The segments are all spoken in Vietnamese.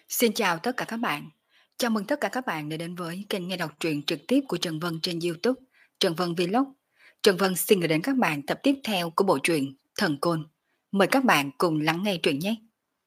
Xin chào tất cả các bạn. Chào mừng tất cả các bạn đã đến với kênh nghe đọc truyện trực tiếp của Trần Vân trên YouTube, Trần Vân Vlog. Trần Vân xin gửi đến các bạn tập tiếp theo của bộ truyện Thần Côn. Mời các bạn cùng lắng nghe truyện nhé.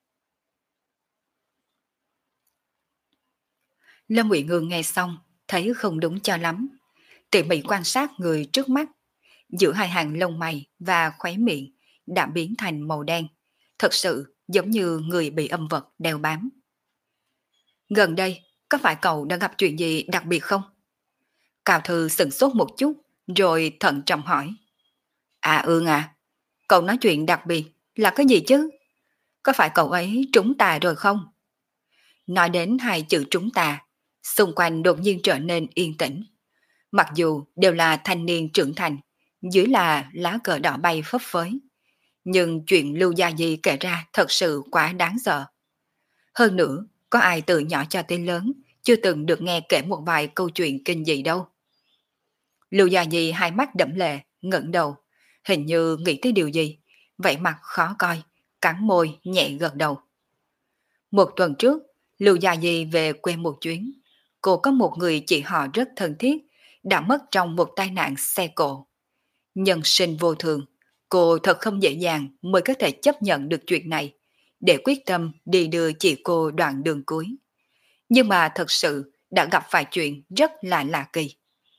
Lâm Ngụy Ngương nghe xong, thấy không đúng cho lắm. Tỉ mỉ quan sát người trước mắt, giữa hai hàng lông mày và khóe miệng đã biến thành màu đen. Thật sự giống như người bị âm vật đeo bám. Gần đây, có phải cậu đã gặp chuyện gì đặc biệt không? Cao Thư sửng sốt một chút, rồi thận trọng hỏi. À Ương à, cậu nói chuyện đặc biệt là cái gì chứ? Có phải cậu ấy trúng tà rồi không? Nói đến hai chữ trúng tà, xung quanh đột nhiên trở nên yên tĩnh. Mặc dù đều là thanh niên trưởng thành, dưới là lá cờ đỏ bay phấp phới. Nhưng chuyện Lưu Gia Di kể ra thật sự quá đáng sợ. Hơn nữa, có ai từ nhỏ cho tới lớn chưa từng được nghe kể một vài câu chuyện kinh dị đâu. Lưu Gia Nhi hai mắt đẫm lệ, ngẩng đầu, hình như nghĩ tới điều gì, vậy mặt khó coi, cắn môi nhẹ gật đầu. Một tuần trước, Lưu Gia Nhi về quê một chuyến, cô có một người chị họ rất thân thiết, đã mất trong một tai nạn xe cộ. Nhân sinh vô thường, cô thật không dễ dàng mới có thể chấp nhận được chuyện này, để quyết tâm đi đưa chị cô đoạn đường cuối. Nhưng mà thật sự đã gặp phải chuyện rất là lạ kỳ.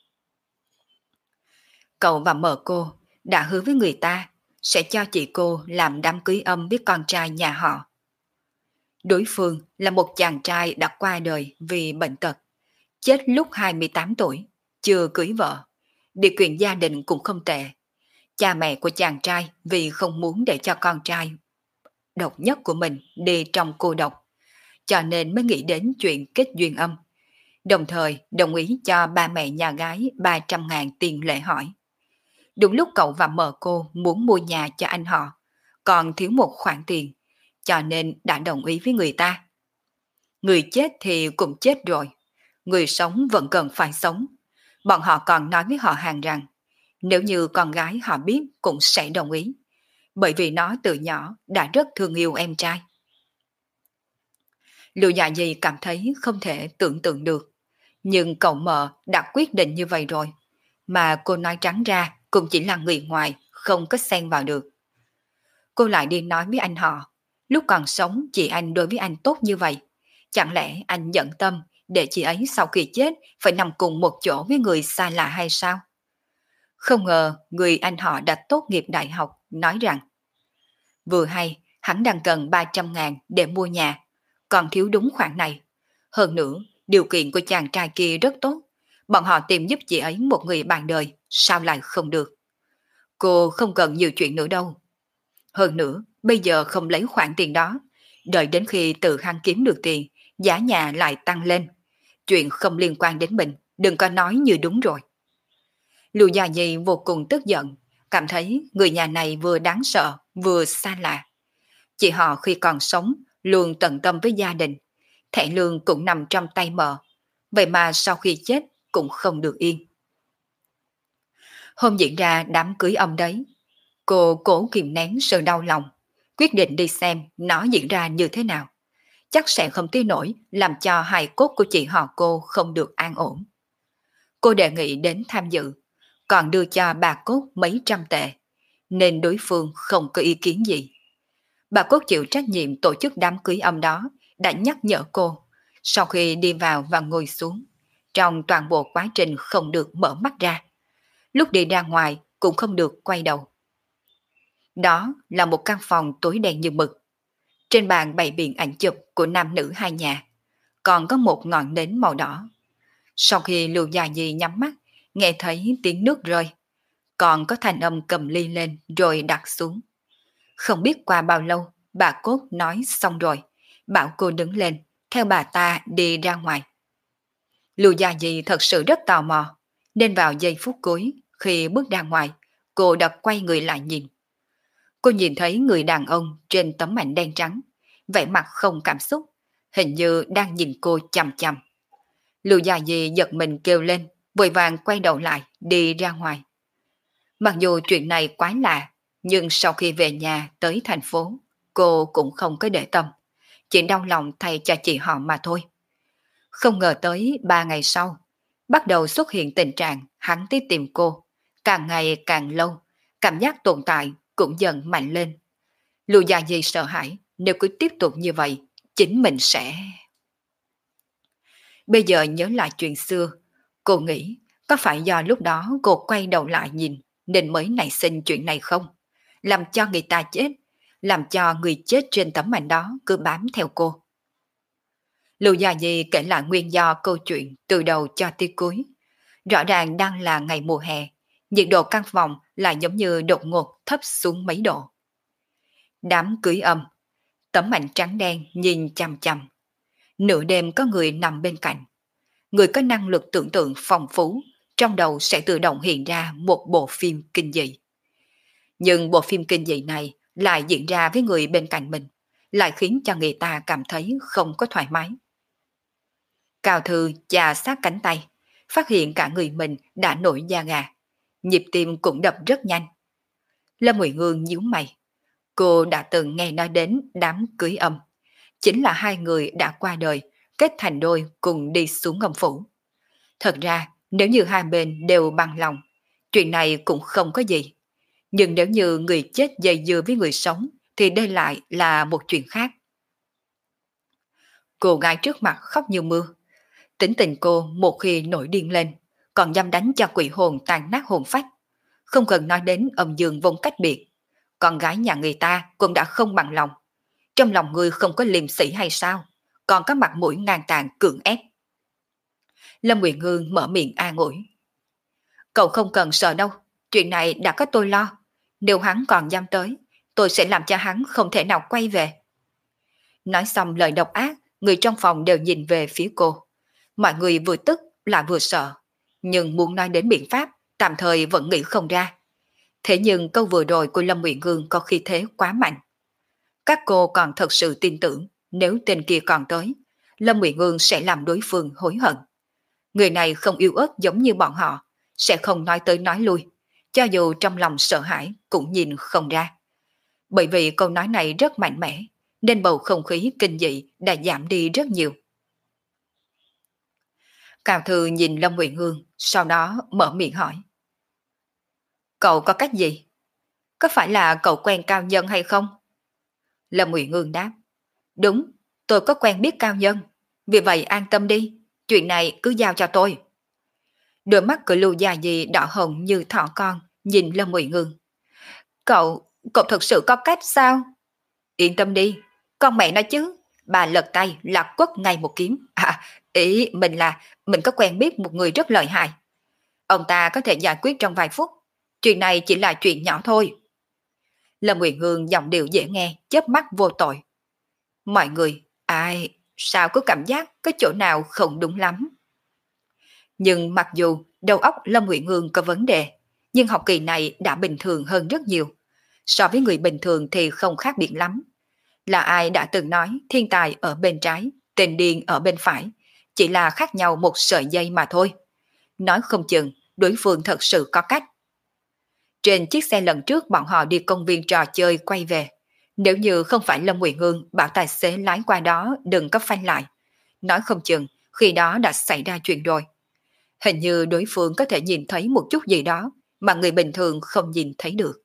Cậu và mợ cô đã hứa với người ta sẽ cho chị cô làm đám cưới âm với con trai nhà họ. Đối phương là một chàng trai đã qua đời vì bệnh tật, chết lúc 28 tuổi, chưa cưới vợ. Điều kiện gia đình cũng không tệ. Cha mẹ của chàng trai vì không muốn để cho con trai độc nhất của mình đi trong cô độc, cho nên mới nghĩ đến chuyện kết duyên âm. Đồng thời đồng ý cho ba mẹ nhà gái 300.000 tiền lễ hỏi. Đúng lúc cậu và mợ cô muốn mua nhà cho anh họ, còn thiếu một khoản tiền, cho nên đã đồng ý với người ta. Người chết thì cũng chết rồi, người sống vẫn cần phải sống. Bọn họ còn nói với họ hàng rằng, nếu như con gái họ biết cũng sẽ đồng ý, bởi vì nó từ nhỏ đã rất thương yêu em trai. Lưu Dạ Dì cảm thấy không thể tưởng tượng được, nhưng cậu mợ đã quyết định như vậy rồi, mà cô nói trắng ra cũng chỉ là người ngoài, không có xen vào được. Cô lại đi nói với anh họ, lúc còn sống chị anh đối với anh tốt như vậy. Chẳng lẽ anh nhận tâm để chị ấy sau khi chết phải nằm cùng một chỗ với người xa lạ hay sao? Không ngờ người anh họ đã tốt nghiệp đại học nói rằng vừa hay hắn đang cần 300.000 để mua nhà, còn thiếu đúng khoản này. Hơn nữa, điều kiện của chàng trai kia rất tốt. Bọn họ tìm giúp chị ấy một người bạn đời, sao lại không được? Cô không cần nhiều chuyện nữa đâu. Hơn nữa, bây giờ không lấy khoản tiền đó. Đợi đến khi tự hắn kiếm được tiền, giá nhà lại tăng lên. Chuyện không liên quan đến mình, đừng có nói như đúng rồi. Lưu Gia Nhi vô cùng tức giận, cảm thấy người nhà này vừa đáng sợ, vừa xa lạ. Chị họ khi còn sống, luôn tận tâm với gia đình. Thẻ lương cũng nằm trong tay mợ. Vậy mà sau khi chết, cũng không được yên. Hôm diễn ra đám cưới ông đấy, cô cố kìm nén sự đau lòng, quyết định đi xem nó diễn ra như thế nào. Chắc sẽ không tới nổi làm cho hài cốt của chị họ cô không được an ổn. Cô đề nghị đến tham dự, còn đưa cho bà cốt mấy trăm tệ, nên đối phương không có ý kiến gì. Bà cốt chịu trách nhiệm tổ chức đám cưới âm đó, đã nhắc nhở cô, sau khi đi vào và ngồi xuống, trong toàn bộ quá trình không được mở mắt ra. Lúc đi ra ngoài cũng không được quay đầu. Đó là một căn phòng tối đen như mực. Trên bàn bày biện ảnh chụp của nam nữ hai nhà, còn có một ngọn nến màu đỏ. Sau khi Lưu Gia Di nhắm mắt, nghe thấy tiếng nước rơi, còn có thanh âm cầm ly lên rồi đặt xuống. Không biết qua bao lâu, bà Cốt nói xong rồi, bảo cô đứng lên, theo bà ta đi ra ngoài. Lưu Gia Di thật sự rất tò mò, nên vào giây phút cuối, khi bước ra ngoài, cô đã quay người lại nhìn. Cô nhìn thấy người đàn ông trên tấm ảnh đen trắng, vẻ mặt không cảm xúc, hình như đang nhìn cô chằm chằm. Lưu Gia Di giật mình kêu lên, vội vàng quay đầu lại, đi ra ngoài. Mặc dù chuyện này quái lạ, nhưng sau khi về nhà tới thành phố, cô cũng không có để tâm. chỉ đau lòng thay cho chị họ mà thôi. Không ngờ tới 3 ngày sau, bắt đầu xuất hiện tình trạng hắn đi tìm cô, càng ngày càng lâu, cảm giác tồn tại cũng dần mạnh lên. Lưu Gia Di sợ hãi, nếu cứ tiếp tục như vậy, chính mình sẽ... Bây giờ nhớ lại chuyện xưa, cô nghĩ có phải do lúc đó cô quay đầu lại nhìn nên mới nảy sinh chuyện này không? Làm cho người ta chết, làm cho người chết trên tấm ảnh đó cứ bám theo cô. Lưu Gia Di kể lại nguyên do câu chuyện từ đầu cho tới cuối. Rõ ràng đang là ngày mùa hè, nhiệt độ căn phòng lại giống như đột ngột thấp xuống mấy độ. Đám cưới âm, tấm ảnh trắng đen nhìn chằm chằm. Nửa đêm có người nằm bên cạnh. Người có năng lực tưởng tượng phong phú, trong đầu sẽ tự động hiện ra một bộ phim kinh dị. Nhưng bộ phim kinh dị này lại diễn ra với người bên cạnh mình, lại khiến cho người ta cảm thấy không có thoải mái. Cao Thư chà sát cánh tay, phát hiện cả người mình đã nổi da gà, nhịp tim cũng đập rất nhanh. Lâm Ngụy Ngương nhíu mày, cô đã từng nghe nói đến đám cưới âm, chính là hai người đã qua đời, kết thành đôi cùng đi xuống ngầm phủ. Thật ra, nếu như hai bên đều bằng lòng, chuyện này cũng không có gì. Nhưng nếu như người chết dây dưa với người sống, thì đây lại là một chuyện khác. Cô gái trước mặt khóc như mưa. Tính tình cô một khi nổi điên lên, còn dám đánh cho quỷ hồn tan nát hồn phách. Không cần nói đến âm dương vong cách biệt. Con gái nhà người ta cũng đã không bằng lòng. Trong lòng người không có liêm sĩ hay sao? Còn có mặt mũi ngang tàn cưỡng ép. Lâm Nguyệt Ngương mở miệng an ủi. Cậu không cần sợ đâu, chuyện này đã có tôi lo. Nếu hắn còn dám tới, tôi sẽ làm cho hắn không thể nào quay về. Nói xong lời độc ác, người trong phòng đều nhìn về phía cô. Mọi người vừa tức lại vừa sợ, nhưng muốn nói đến biện pháp, tạm thời vẫn nghĩ không ra. Thế nhưng câu vừa rồi của Lâm Nguyệt Ngương có khí thế quá mạnh. Các cô còn thật sự tin tưởng, nếu tên kia còn tới, Lâm Nguyệt Ngương sẽ làm đối phương hối hận. Người này không yếu ớt giống như bọn họ, sẽ không nói tới nói lui, cho dù trong lòng sợ hãi cũng nhìn không ra. Bởi vì câu nói này rất mạnh mẽ, nên bầu không khí kinh dị đã giảm đi rất nhiều. Cao Thư nhìn Lâm Nguyệt Ngương, sau đó mở miệng hỏi. Cậu có cách gì? Có phải là cậu quen cao nhân hay không? Lâm Nguyệt Ngương đáp. Đúng, tôi có quen biết cao nhân. Vì vậy an tâm đi, chuyện này cứ giao cho tôi. Đôi mắt của Lưu Gia Di đỏ hồng như thỏ con, nhìn Lâm Nguyệt Ngương. Cậu thật sự có cách sao? Yên tâm đi, con mẹ nói chứ, bà lật tay là quất ngay một kiếm. Ý mình là mình có quen biết một người rất lợi hại. Ông ta có thể giải quyết trong vài phút. Chuyện này chỉ là chuyện nhỏ thôi. Lâm Nguyệt Ngương giọng điệu dễ nghe, chớp mắt vô tội. Mọi người, sao có cảm giác có chỗ nào không đúng lắm. Nhưng mặc dù đầu óc Lâm Nguyệt Ngương có vấn đề, nhưng học kỳ này đã bình thường hơn rất nhiều. So với người bình thường thì không khác biệt lắm. Là ai đã từng nói thiên tài ở bên trái, tên điên ở bên phải, chỉ là khác nhau một sợi dây mà thôi. Nói không chừng đối phương thật sự có cách. Trên chiếc xe lần trước bọn họ đi công viên trò chơi quay về. Nếu như không phải Lâm Nguyệt Ngương bảo tài xế lái qua đó đừng có phanh lại, nói không chừng khi đó đã xảy ra chuyện rồi. Hình như đối phương có thể nhìn thấy một chút gì đó mà người bình thường không nhìn thấy được.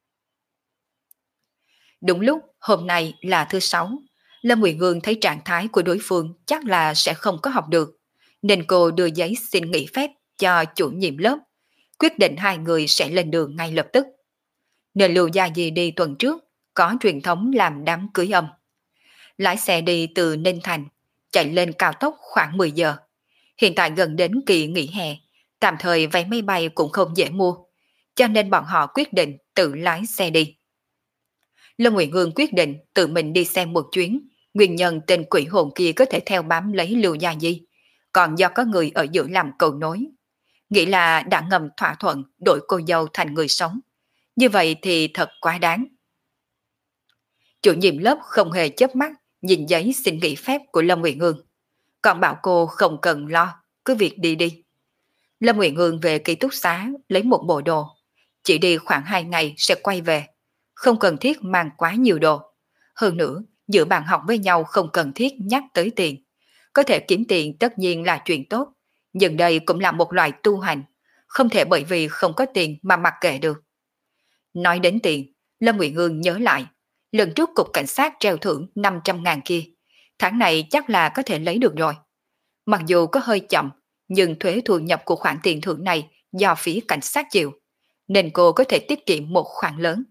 Đúng lúc hôm nay là thứ Sáu, Lâm Nguyệt Ngương thấy trạng thái của đối phương chắc là sẽ không có học được, nên cô đưa giấy xin nghỉ phép cho chủ nhiệm lớp, quyết định hai người sẽ lên đường ngay lập tức. Nên Lưu Gia Di đi tuần trước, có truyền thống làm đám cưới âm. Lái xe đi từ Ninh Thành, chạy lên cao tốc khoảng 10 giờ. Hiện tại gần đến kỳ nghỉ hè, tạm thời vé máy bay cũng không dễ mua, cho nên bọn họ quyết định tự lái xe đi. Lâm Nguyệt Ngương quyết định tự mình đi xem một chuyến, nguyên nhân tên quỷ hồn kia có thể theo bám lấy Lưu Gia Di, còn do có người ở giữa làm cầu nối. Nghĩ là đã ngầm thỏa thuận đổi cô dâu thành người sống. Như vậy thì thật quá đáng. Chủ nhiệm lớp không hề chớp mắt nhìn giấy xin nghỉ phép của Lâm Nguyệt Ngương, còn bảo cô không cần lo, cứ việc đi đi. Lâm Nguyệt Ngương về ký túc xá lấy một bộ đồ, chỉ đi khoảng 2 ngày sẽ quay về, không cần thiết mang quá nhiều đồ. Hơn nữa, giữa bạn học với nhau không cần thiết nhắc tới tiền. Có thể kiếm tiền tất nhiên là chuyện tốt, nhưng đây cũng là một loại tu hành, không thể bởi vì không có tiền mà mặc kệ được. Nói đến tiền, Lâm Nguyện Hương nhớ lại, lần trước cục cảnh sát treo thưởng 500.000 kia, tháng này chắc là có thể lấy được rồi. Mặc dù có hơi chậm, nhưng thuế thu nhập của khoản tiền thưởng này do phía cảnh sát chịu, nên cô có thể tiết kiệm một khoản lớn.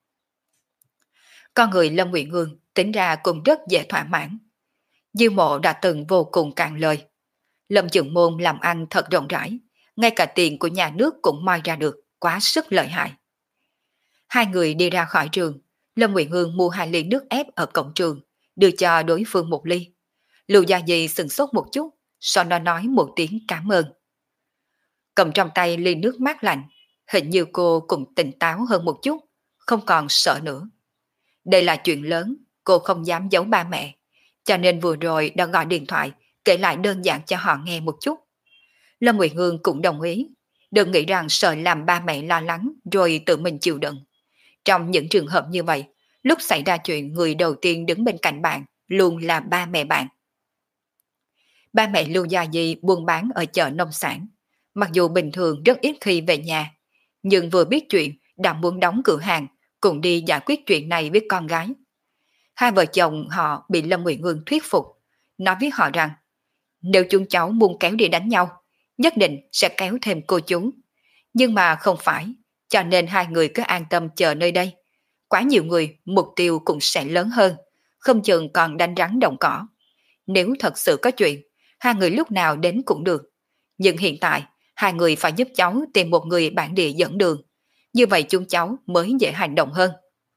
Con người Lâm Nguyện Hương tính ra cũng rất dễ thỏa mãn. Dư Mộ đã từng vô cùng cạn lời. Lâm Trường Môn làm ăn thật rộng rãi, ngay cả tiền của nhà nước cũng moi ra được, quá sức lợi hại. Hai người đi ra khỏi trường, Lâm Nguyện Hương mua 2 ly nước ép ở cổng trường, đưa cho đối phương 1 ly. Lưu Gia Di sừng sốt một chút, sau đó nói một tiếng cảm ơn. Cầm trong tay ly nước mát lạnh, hình như cô cũng tỉnh táo hơn một chút, không còn sợ nữa. Đây là chuyện lớn, cô không dám giấu ba mẹ, cho nên vừa rồi đã gọi điện thoại kể lại đơn giản cho họ nghe một chút. Lâm Nguyệt Hương cũng đồng ý, đừng nghĩ rằng sợ làm ba mẹ lo lắng rồi tự mình chịu đựng. Trong những trường hợp như vậy, lúc xảy ra chuyện người đầu tiên đứng bên cạnh bạn luôn là ba mẹ bạn. Ba mẹ Lưu Gia Di buôn bán ở chợ nông sản, mặc dù bình thường rất ít khi về nhà, nhưng vừa biết chuyện đã muốn đóng cửa hàng, cùng đi giải quyết chuyện này với con gái. Hai vợ chồng họ bị Lâm Nguyệt Hương thuyết phục, nói với họ rằng nếu chúng cháu muốn kéo đi đánh nhau, nhất định sẽ kéo thêm cô chú. Nhưng mà không phải, cho nên hai người cứ an tâm chờ nơi đây. Quá nhiều người, mục tiêu cũng sẽ lớn hơn, không chừng còn đánh rắn động cỏ. Nếu thật sự có chuyện, hai người lúc nào đến cũng được. Nhưng hiện tại, hai người phải giúp cháu tìm một người bản địa dẫn đường. Như vậy chúng cháu mới dễ hành động hơn.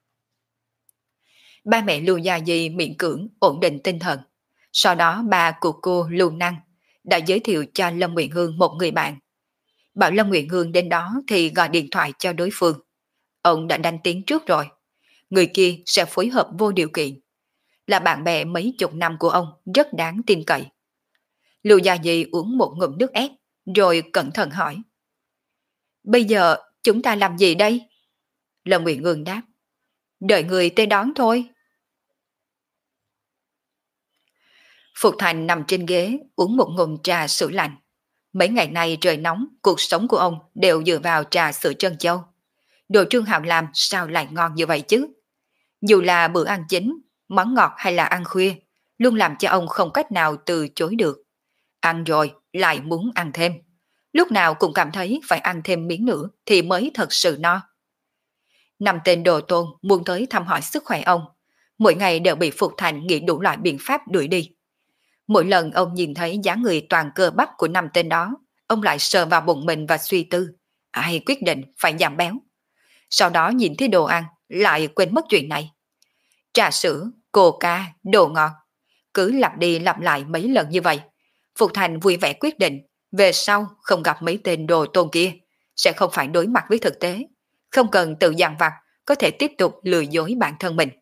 Ba mẹ Lưu Gia Di miễn cưỡng ổn định tinh thần. Sau đó ba của cô Lưu Năng đã giới thiệu cho Lâm Nguyện Hương một người bạn. Bảo Lâm Nguyện Hương đến đó thì gọi điện thoại cho đối phương. Ông đã đánh tiếng trước rồi. Người kia sẽ phối hợp vô điều kiện. Là bạn bè mấy chục năm của ông, rất đáng tin cậy. Lưu Gia Di uống một ngụm nước ép, rồi cẩn thận hỏi. Bây giờ chúng ta làm gì đây? Lâm Nguyện Hương đáp. Đợi người tới đón thôi. Phục Thành nằm trên ghế uống một ngụm trà sữa lạnh. Mấy ngày nay trời nóng, cuộc sống của ông đều dựa vào trà sữa trân châu. Đồ Trương Hạo làm sao lại ngon như vậy chứ? Dù là bữa ăn chính, món ngọt hay là ăn khuya, luôn làm cho ông không cách nào từ chối được. Ăn rồi lại muốn ăn thêm. Lúc nào cũng cảm thấy phải ăn thêm miếng nữa thì mới thật sự no. Năm tên đồ tôn muốn tới thăm hỏi sức khỏe ông. Mỗi ngày đều bị Phục Thành nghĩ đủ loại biện pháp đuổi đi. Mỗi lần ông nhìn thấy dáng người toàn cơ bắp của năm tên đó, ông lại sờ vào bụng mình và suy tư. Ai quyết định phải giảm béo. Sau đó nhìn thấy đồ ăn, lại quên mất chuyện này. Trà sữa, coca, đồ ngọt. Cứ lặp đi lặp lại mấy lần như vậy. Phục Thành vui vẻ quyết định, về sau không gặp mấy tên đồ tôn kia, sẽ không phải đối mặt với thực tế. Không cần tự dằn vặt, có thể tiếp tục lừa dối bản thân mình.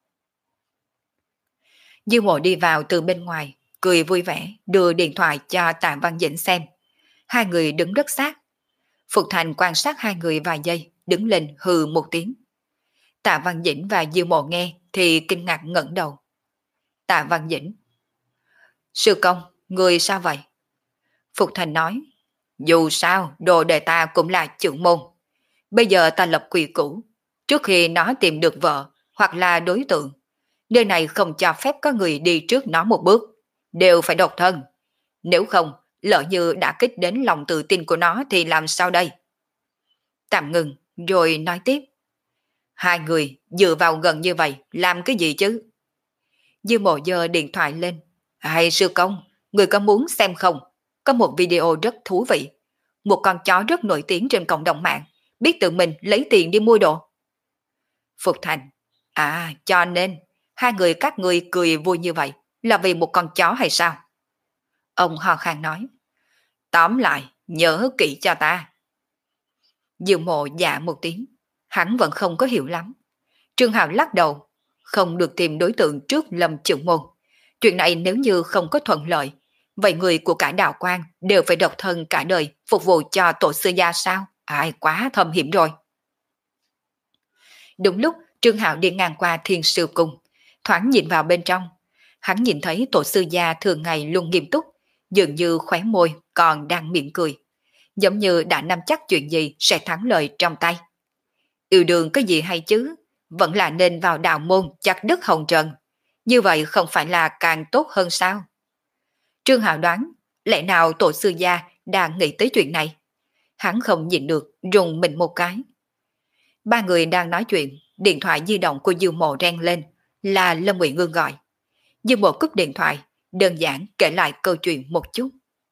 Dư Mộ đi vào từ bên ngoài, cười vui vẻ, đưa điện thoại cho Tạ Văn Dĩnh xem. Hai người đứng rất sát. Phục Thành quan sát hai người vài giây, đứng lên hừ một tiếng. Tạ Văn Dĩnh và Dư Mộ nghe thì kinh ngạc ngẩng đầu. Tạ Văn Dĩnh. Sư công, người sao vậy? Phục Thành nói. Dù sao, đồ đề ta cũng là trưởng môn. Bây giờ ta lập quy củ. Trước khi nó tìm được vợ hoặc là đối tượng, nơi này không cho phép có người đi trước nó một bước. Đều phải độc thân. Nếu không, lỡ như đã kích đến lòng tự tin của nó thì làm sao đây? Tạm ngừng, rồi nói tiếp. Hai người dựa vào gần như vậy, làm cái gì chứ? Dư Mộ giơ điện thoại lên. Hay sư công, người có muốn xem không? Có một video rất thú vị. Một con chó rất nổi tiếng trên cộng đồng mạng, biết tự mình lấy tiền đi mua đồ. Phục Thành. À, cho nên, hai người các người cười vui như vậy là vì một con chó hay sao? Ông ho khan nói. Tóm lại, nhớ kỹ cho ta. Dư Mộ dạ một tiếng. Hắn vẫn không có hiểu lắm. Trương Hạo lắc đầu. Không được tìm đối tượng trước Lâm Trưởng Môn. Chuyện này nếu như không có thuận lợi, vậy người của cả đạo quan đều phải độc thân cả đời phục vụ cho tổ sư gia sao? Ai quá thâm hiểm rồi. Đúng lúc Trương Hạo đi ngang qua Thiên Sư Cung, thoáng nhìn vào bên trong. Hắn nhìn thấy tổ sư gia thường ngày luôn nghiêm túc, dường như khóe môi còn đang mỉm cười, giống như đã nắm chắc chuyện gì sẽ thắng lợi trong tay. Yêu đương có gì hay chứ, vẫn là nên vào đạo môn chặt đứt hồng trần, như vậy không phải là càng tốt hơn sao? Trương Hạo đoán, lẽ nào tổ sư gia đang nghĩ tới chuyện này? Hắn không nhịn được, rùng mình một cái. Ba người đang nói chuyện, điện thoại di động của Dương Mộ reng lên, là Lâm Nguyện Ngương gọi. Dương Mộ cúp điện thoại, đơn giản kể lại câu chuyện một chút.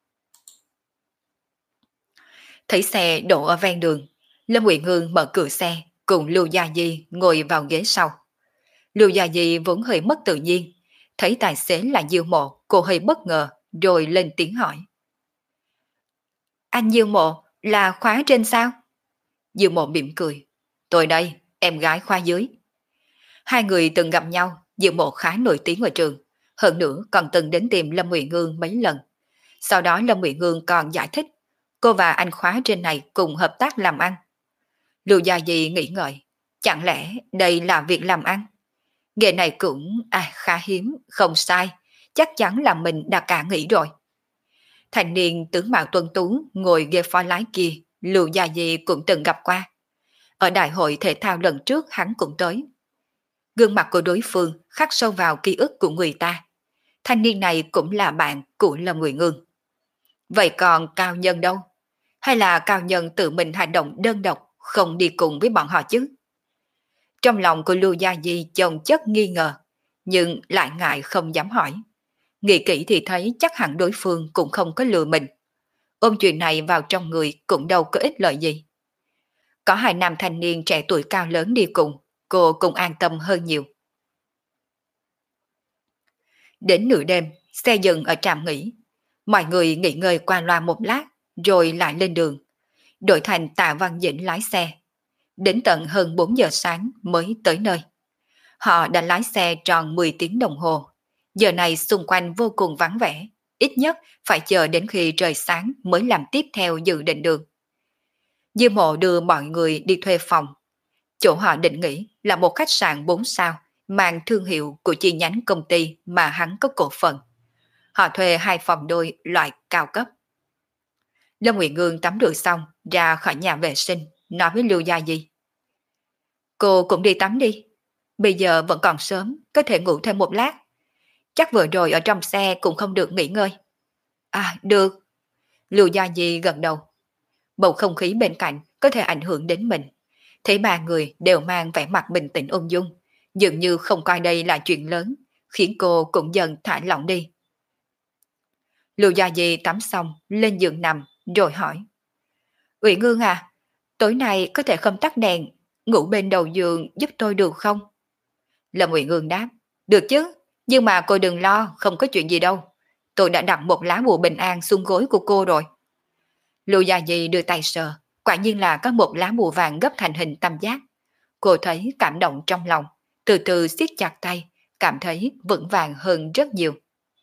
Thấy xe đổ ở ven đường, Lâm Nguyện Ngương mở cửa xe, cùng Lưu Gia Di ngồi vào ghế sau. Lưu Gia Di vốn hơi mất tự nhiên, thấy tài xế là Dương Mộ, cô hơi bất ngờ, rồi lên tiếng hỏi. Anh Dương Mộ là khóa trên sao? Dương Mộ mỉm cười. Tôi đây, em gái khóa dưới. Hai người từng gặp nhau, Dương Mộ khá nổi tiếng ở trường, hơn nữa còn từng đến tìm Lâm Nguyện Ngương mấy lần. Sau đó Lâm Nguyện Ngương còn giải thích, cô và anh khóa trên này cùng hợp tác làm ăn. Lưu Gia Di nghĩ ngợi, chẳng lẽ đây là việc làm ăn? Nghề này cũng khá hiếm, không sai, chắc chắn là mình đã cả nghĩ rồi. Thành niên tướng mạo tuấn tú ngồi ghế phó lái kia, Lưu Gia Di cũng từng gặp qua. Ở đại hội thể thao lần trước hắn cũng tới. Gương mặt của đối phương khắc sâu vào ký ức của người ta. Thanh niên này cũng là bạn của Lâm Nguyện Ngương. Vậy còn Cao Nhân đâu? Hay là Cao Nhân tự mình hành động đơn độc, không đi cùng với bọn họ chứ? Trong lòng của Lưu Gia Di chồng chất nghi ngờ, nhưng lại ngại không dám hỏi. Nghĩ kỹ thì thấy chắc hẳn đối phương cũng không có lừa mình. Ôm chuyện này vào trong người cũng đâu có ích lợi gì. Có hai nam thanh niên trẻ tuổi cao lớn đi cùng, cô cũng an tâm hơn nhiều. Đến nửa đêm, xe dừng ở trạm nghỉ. Mọi người nghỉ ngơi qua loa một lát, rồi lại lên đường. Đội thành Tạ Văn Dĩnh lái xe. Đến tận hơn 4 giờ sáng mới tới nơi. Họ đã lái xe tròn 10 tiếng đồng hồ. Giờ này xung quanh vô cùng vắng vẻ. Ít nhất phải chờ đến khi trời sáng mới làm tiếp theo dự định đường. Dư Mộ đưa mọi người đi thuê phòng. Chỗ họ định nghỉ là một khách sạn 4 sao mang thương hiệu của chi nhánh công ty mà hắn có cổ phần. Họ thuê 2 phòng đôi loại cao cấp. Lâm Nguyện Ngương tắm rửa xong ra khỏi nhà vệ sinh, nói với Lưu Gia Di. Cô cũng đi tắm đi. Bây giờ vẫn còn sớm, có thể ngủ thêm một lát. Chắc vừa rồi ở trong xe cũng không được nghỉ ngơi. À, được. Lưu Gia Di gật đầu. Bầu không khí bên cạnh có thể ảnh hưởng đến mình. Thấy ba người đều mang vẻ mặt bình tĩnh ung dung, dường như không coi đây là chuyện lớn, khiến cô cũng dần thả lỏng đi. Lưu Gia Di tắm xong, lên giường nằm, rồi hỏi. Uyển Ngương à, tối nay có thể không tắt đèn, ngủ bên đầu giường giúp tôi được không? Lâm Uyển Ngương đáp. Được chứ, nhưng mà cô đừng lo, không có chuyện gì đâu. Tôi đã đặt một lá bùa bình an xuống gối của cô rồi. Lưu Gia Di đưa tay sờ, quả nhiên là có một lá bùa vàng gấp thành hình tam giác. Cô thấy cảm động trong lòng, từ từ siết chặt tay, cảm thấy vững vàng hơn rất nhiều.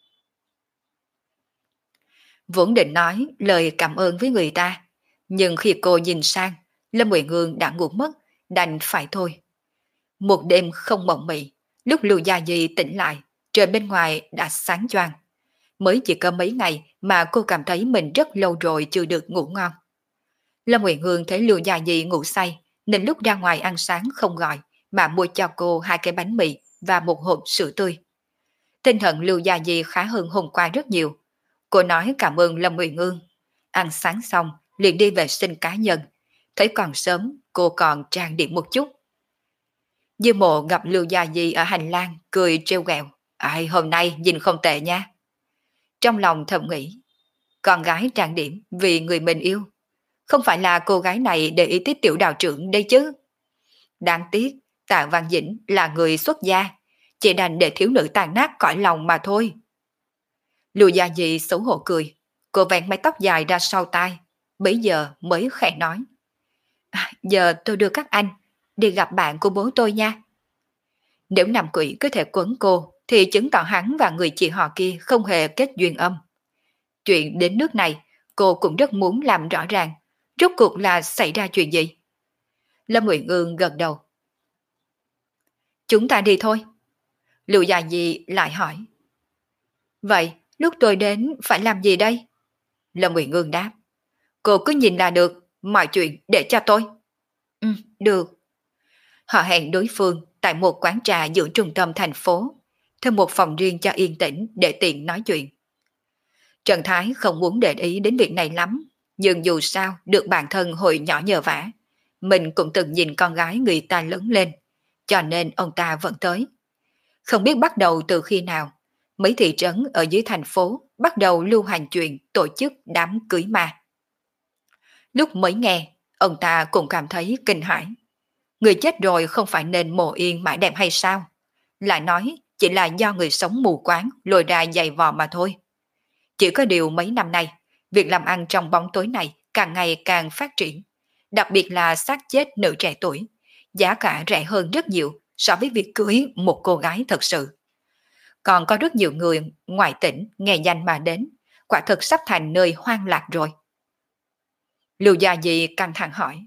Vốn định nói lời cảm ơn với người ta, nhưng khi cô nhìn sang, Lâm Nguyện Ngương đã ngủ mất, đành phải thôi. Một đêm không mộng mị, lúc Lưu Gia Di tỉnh lại, trời bên ngoài đã sáng choang. Mới chỉ có mấy ngày mà cô cảm thấy mình rất lâu rồi chưa được ngủ ngon. Lâm Nguyện Ngương thấy Lưu Gia Di ngủ say, nên lúc ra ngoài ăn sáng không gọi, mà mua cho cô 2 cái bánh mì và một hộp sữa tươi. Tinh thần Lưu Gia Di khá hơn hôm qua rất nhiều. Cô nói cảm ơn Lâm Nguyện Ngương. Ăn sáng xong, liền đi vệ sinh cá nhân. Thấy còn sớm, cô còn trang điểm một chút. Dư Mộ gặp Lưu Gia Di ở hành lang, cười trêu ghẹo. Ai, hôm nay nhìn không tệ nha. Trong lòng thầm nghĩ, con gái trang điểm vì người mình yêu. Không phải là cô gái này để ý tới tiểu đạo trưởng đây chứ. Đáng tiếc, Tạ Văn Dĩnh là người xuất gia, chỉ đành để thiếu nữ tàn nát cõi lòng mà thôi. Lưu Gia Di xấu hổ cười, cô vén mái tóc dài ra sau tai, bấy giờ mới khẽ nói. Giờ tôi đưa các anh đi gặp bạn của bố tôi nha. Nếu nam quỷ có thể quấn cô, thì chứng tỏ hắn và người chị họ kia không hề kết duyên âm. Chuyện đến nước này, cô cũng rất muốn làm rõ ràng, rốt cuộc là xảy ra chuyện gì. Lâm Uyển Ương gật đầu. Chúng ta đi thôi. Lưu Gia Di lại hỏi. Vậy, lúc tôi đến phải làm gì đây? Lâm Uyển Ngương đáp. Cô cứ nhìn là được, mọi chuyện để cho tôi. Ừ, được. Họ hẹn đối phương tại một quán trà giữa trung tâm thành phố, thêm một phòng riêng cho yên tĩnh để tiện nói chuyện. Trần Thái không muốn để ý đến việc này lắm, nhưng dù sao được bản thân hồi nhỏ nhờ vả, mình cũng từng nhìn con gái người ta lớn lên, cho nên ông ta vẫn tới. Không biết bắt đầu từ khi nào, mấy thị trấn ở dưới thành phố bắt đầu lưu hành chuyện tổ chức đám cưới ma. Lúc mới nghe, ông ta cũng cảm thấy kinh hãi. Người chết rồi không phải nên mồ yên mãi đẹp hay sao? Lại nói chỉ là do người sống mù quáng lôi ra giày vò mà thôi. Chỉ có điều mấy năm nay, việc làm ăn trong bóng tối này càng ngày càng phát triển. Đặc biệt là xác chết nữ trẻ tuổi, giá cả rẻ hơn rất nhiều so với việc cưới một cô gái thật sự. Còn có rất nhiều người ngoài tỉnh nghe danh mà đến, quả thực sắp thành nơi hoang lạc rồi. Lưu Gia Di căng thẳng hỏi.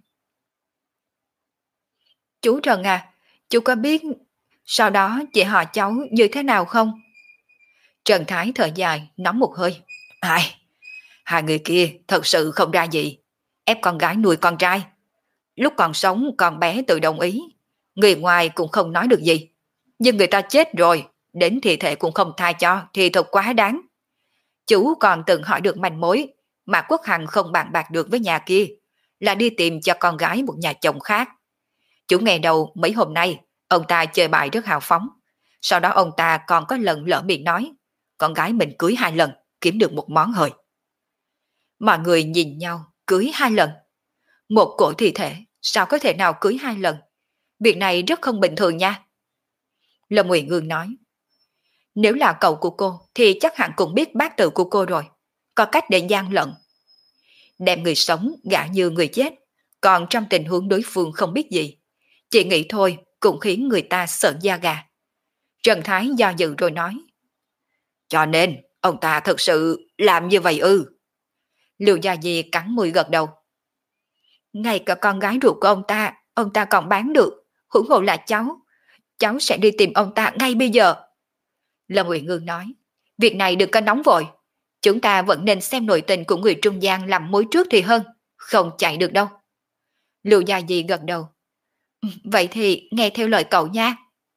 Chú Trần à, chú có biết sau đó chị họ cháu như thế nào không? Trần Thái thở dài, nắm một hơi. Ai, hai người kia thật sự không ra gì. Ép con gái nuôi con trai. Lúc còn sống con bé tự đồng ý. Người ngoài cũng không nói được gì. Nhưng người ta chết rồi, đến thi thể cũng không tha cho thì thật quá đáng. Chú còn từng hỏi được manh mối mà Quốc Hằng không bàn bạc được với nhà kia, là đi tìm cho con gái một nhà chồng khác. Chú nghe đầu mấy hôm nay, ông ta chơi bài rất hào phóng. Sau đó ông ta còn có lần lỡ miệng nói, con gái mình cưới 2 lần, kiếm được một món hời. Mọi người nhìn nhau, cưới 2 lần. Một cổ thi thể, sao có thể nào cưới 2 lần? Việc này rất không bình thường nha. Lâm Nguyện Ngương nói, nếu là cậu của cô thì chắc hẳn cũng biết bát tự của cô rồi. Có cách để gian lận. Đem người sống gả như người chết, còn trong tình huống đối phương không biết gì. Chị nghĩ thôi cũng khiến người ta sợ da gà. Trần Thái do dự rồi nói. Cho nên, ông ta thật sự làm như vậy ư? Lưu Gia Di cắn môi gật đầu. Ngay cả con gái ruột của ông ta còn bán được. Huống hồ là cháu. Cháu sẽ đi tìm ông ta ngay bây giờ. Lâm Uyển Ngương nói. Việc này đừng có nóng vội. Chúng ta vẫn nên xem nội tình của người trung gian làm mối trước thì hơn. Không chạy được đâu. Lưu Gia Di gật đầu. Vậy thì nghe theo lời cậu nha.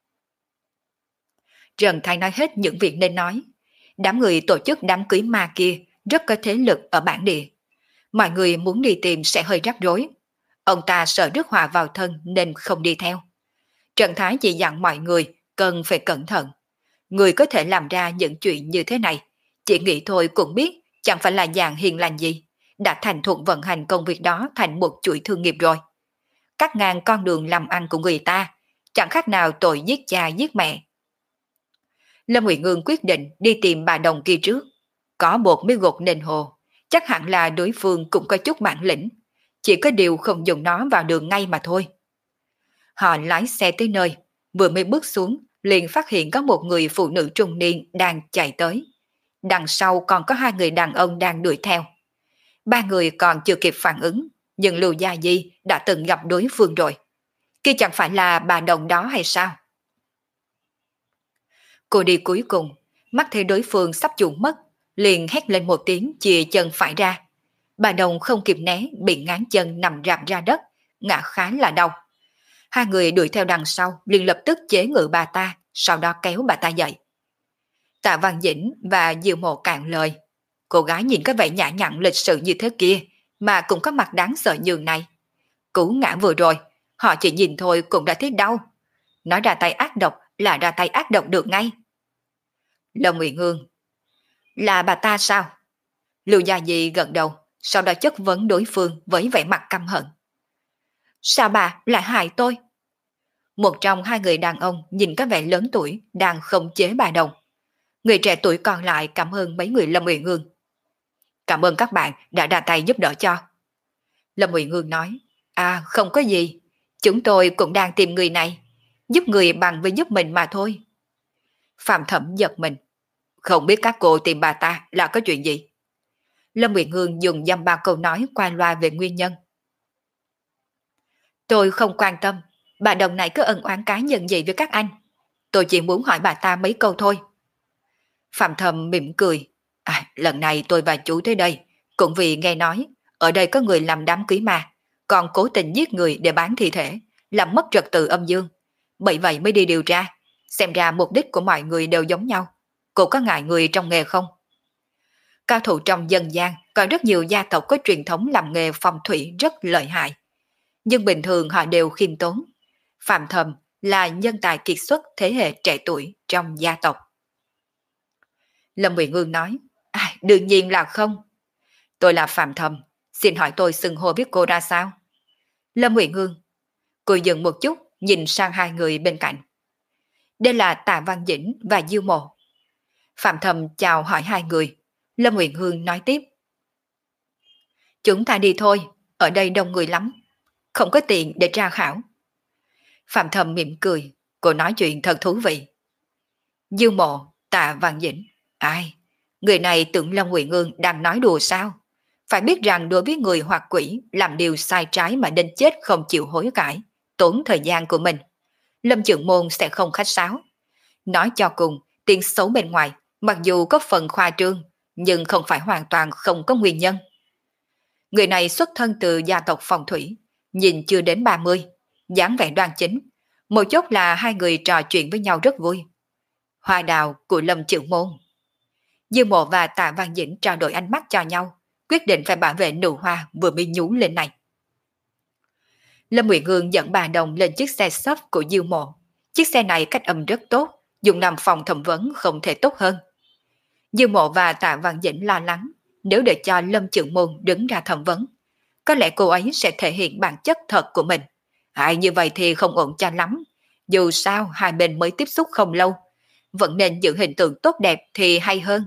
Trần Thái nói hết những việc nên nói. Đám người tổ chức đám cưới ma kia rất có thế lực ở bản địa. Mọi người muốn đi tìm sẽ hơi rắc rối. Ông ta sợ rước họa vào thân nên không đi theo. Trần Thái chỉ dặn mọi người cần phải cẩn thận. Người có thể làm ra những chuyện như thế này, chỉ nghĩ thôi cũng biết chẳng phải là dạng hiền lành gì, đã thành thục vận hành công việc đó thành một chuỗi thương nghiệp rồi. Cắt ngang con đường làm ăn của người ta, chẳng khác nào tội giết cha giết mẹ. Lâm Nguyệt Ngương quyết định đi tìm bà đồng kia trước. Có bột mới gột nền hồ, chắc hẳn là đối phương cũng có chút bản lĩnh, chỉ có điều không dùng nó vào đường ngay mà thôi. Họ lái xe tới nơi, vừa mới bước xuống, liền phát hiện có một người phụ nữ trung niên đang chạy tới. Đằng sau còn có 2 người đàn ông đang đuổi theo. 3 người còn chưa kịp phản ứng, nhưng Lưu Gia Di đã từng gặp đối phương rồi. Kia chẳng phải là bà đồng đó hay sao? Cô đi cuối cùng, mắt thấy đối phương sắp chuồn mất, liền hét lên một tiếng chìa chân phải ra. Bà đồng không kịp né, bị ngáng chân nằm rạp ra đất, ngã khá là đau. 2 người đuổi theo đằng sau liền lập tức chế ngự bà ta, sau đó kéo bà ta dậy. Tạ Văn Dĩnh và Diệu Mộ cạn lời. Cô gái nhìn có vẻ nhã nhặn lịch sự như thế kia, mà cũng có mặt đáng sợ nhường này. Cú ngã vừa rồi, họ chỉ nhìn thôi cũng đã thấy đau. Nói ra tay ác độc là ra tay ác độc được ngay. Lâm Nguyện Hương. Là bà ta sao? Lưu Gia Di gật đầu, sau đó chất vấn đối phương với vẻ mặt căm hận. Sao bà lại hại tôi? Một trong 2 người đàn ông nhìn có vẻ lớn tuổi đang không chế bà đồng. Người trẻ tuổi còn lại cảm ơn mấy người Lâm Uyển Hương. Cảm ơn các bạn đã ra tay giúp đỡ cho. Lâm Uyển Hương nói, không có gì, chúng tôi cũng đang tìm người này, giúp người bằng với giúp mình mà thôi. Phạm Thẩm giật mình, không biết các cô tìm bà ta là có chuyện gì. Lâm Uyển Hương dùng dăm ba câu nói qua loa về nguyên nhân. Tôi không quan tâm, bà đồng này có ân oán cá nhân gì với các anh. tôi chỉ muốn hỏi bà ta mấy câu thôi. Phạm Thầm mỉm cười. Lần này tôi và chú tới đây, cũng vì nghe nói, ở đây có người làm đám cưới ma, còn cố tình giết người để bán thi thể, làm mất trật tự âm dương. Bởi vậy mới đi điều tra, xem ra mục đích của mọi người đều giống nhau. Cô có ngại người trong nghề không? Cao thủ trong dân gian có rất nhiều gia tộc có truyền thống làm nghề phong thủy rất lợi hại. Nhưng bình thường họ đều khiêm tốn. Phạm Thầm là nhân tài kiệt xuất thế hệ trẻ tuổi trong gia tộc. Lâm Nguyện Ngương nói, đương nhiên là không. Tôi là Phạm Thầm, xin hỏi tôi xưng hô biết cô ra sao? Lâm Nguyện Ngương, cô dừng một chút, nhìn sang hai người bên cạnh. Đây là Tạ Văn Dĩnh và Diêu Mộ. Phạm Thầm chào hỏi hai người. Lâm Nguyện Hương nói tiếp. Chúng ta đi thôi, ở đây đông người lắm, không có tiền để tra khảo. Phạm Thầm mỉm cười, cô nói chuyện thật thú vị. Diêu Mộ, Tạ Văn Dĩnh, người này tưởng Lâm Nguyện Hương đang nói đùa sao? Phải biết rằng đối với người hoặc quỷ làm điều sai trái mà đến chết không chịu hối cải, tốn thời gian của mình, Lâm Chưởng Môn sẽ không khách sáo. Nói cho cùng, tiếng xấu bên ngoài, mặc dù có phần khoa trương, nhưng không phải hoàn toàn không có nguyên nhân. Người này xuất thân từ gia tộc phong thủy, nhìn chưa đến 30, dáng vẻ đoan chính. Một chốc là hai người trò chuyện với nhau rất vui. Hoa đào của Lâm Chưởng Môn. Dương Mộ và Tạ Văn Dĩnh trao đổi ánh mắt cho nhau, quyết định phải bảo vệ nụ hoa vừa mới nhú lên này. Lâm Nguyện Hương dẫn bà Đồng lên chiếc xe SUV của Dương Mộ. Chiếc xe này cách âm rất tốt, dùng làm phòng thẩm vấn không thể tốt hơn. Dương Mộ và Tạ Văn Dĩnh lo lắng, nếu để cho Lâm Chưởng Môn đứng ra thẩm vấn, có lẽ cô ấy sẽ thể hiện bản chất thật của mình. Như vậy thì không ổn cho lắm. Dù sao hai bên mới tiếp xúc không lâu, vẫn nên giữ hình tượng tốt đẹp thì hay hơn.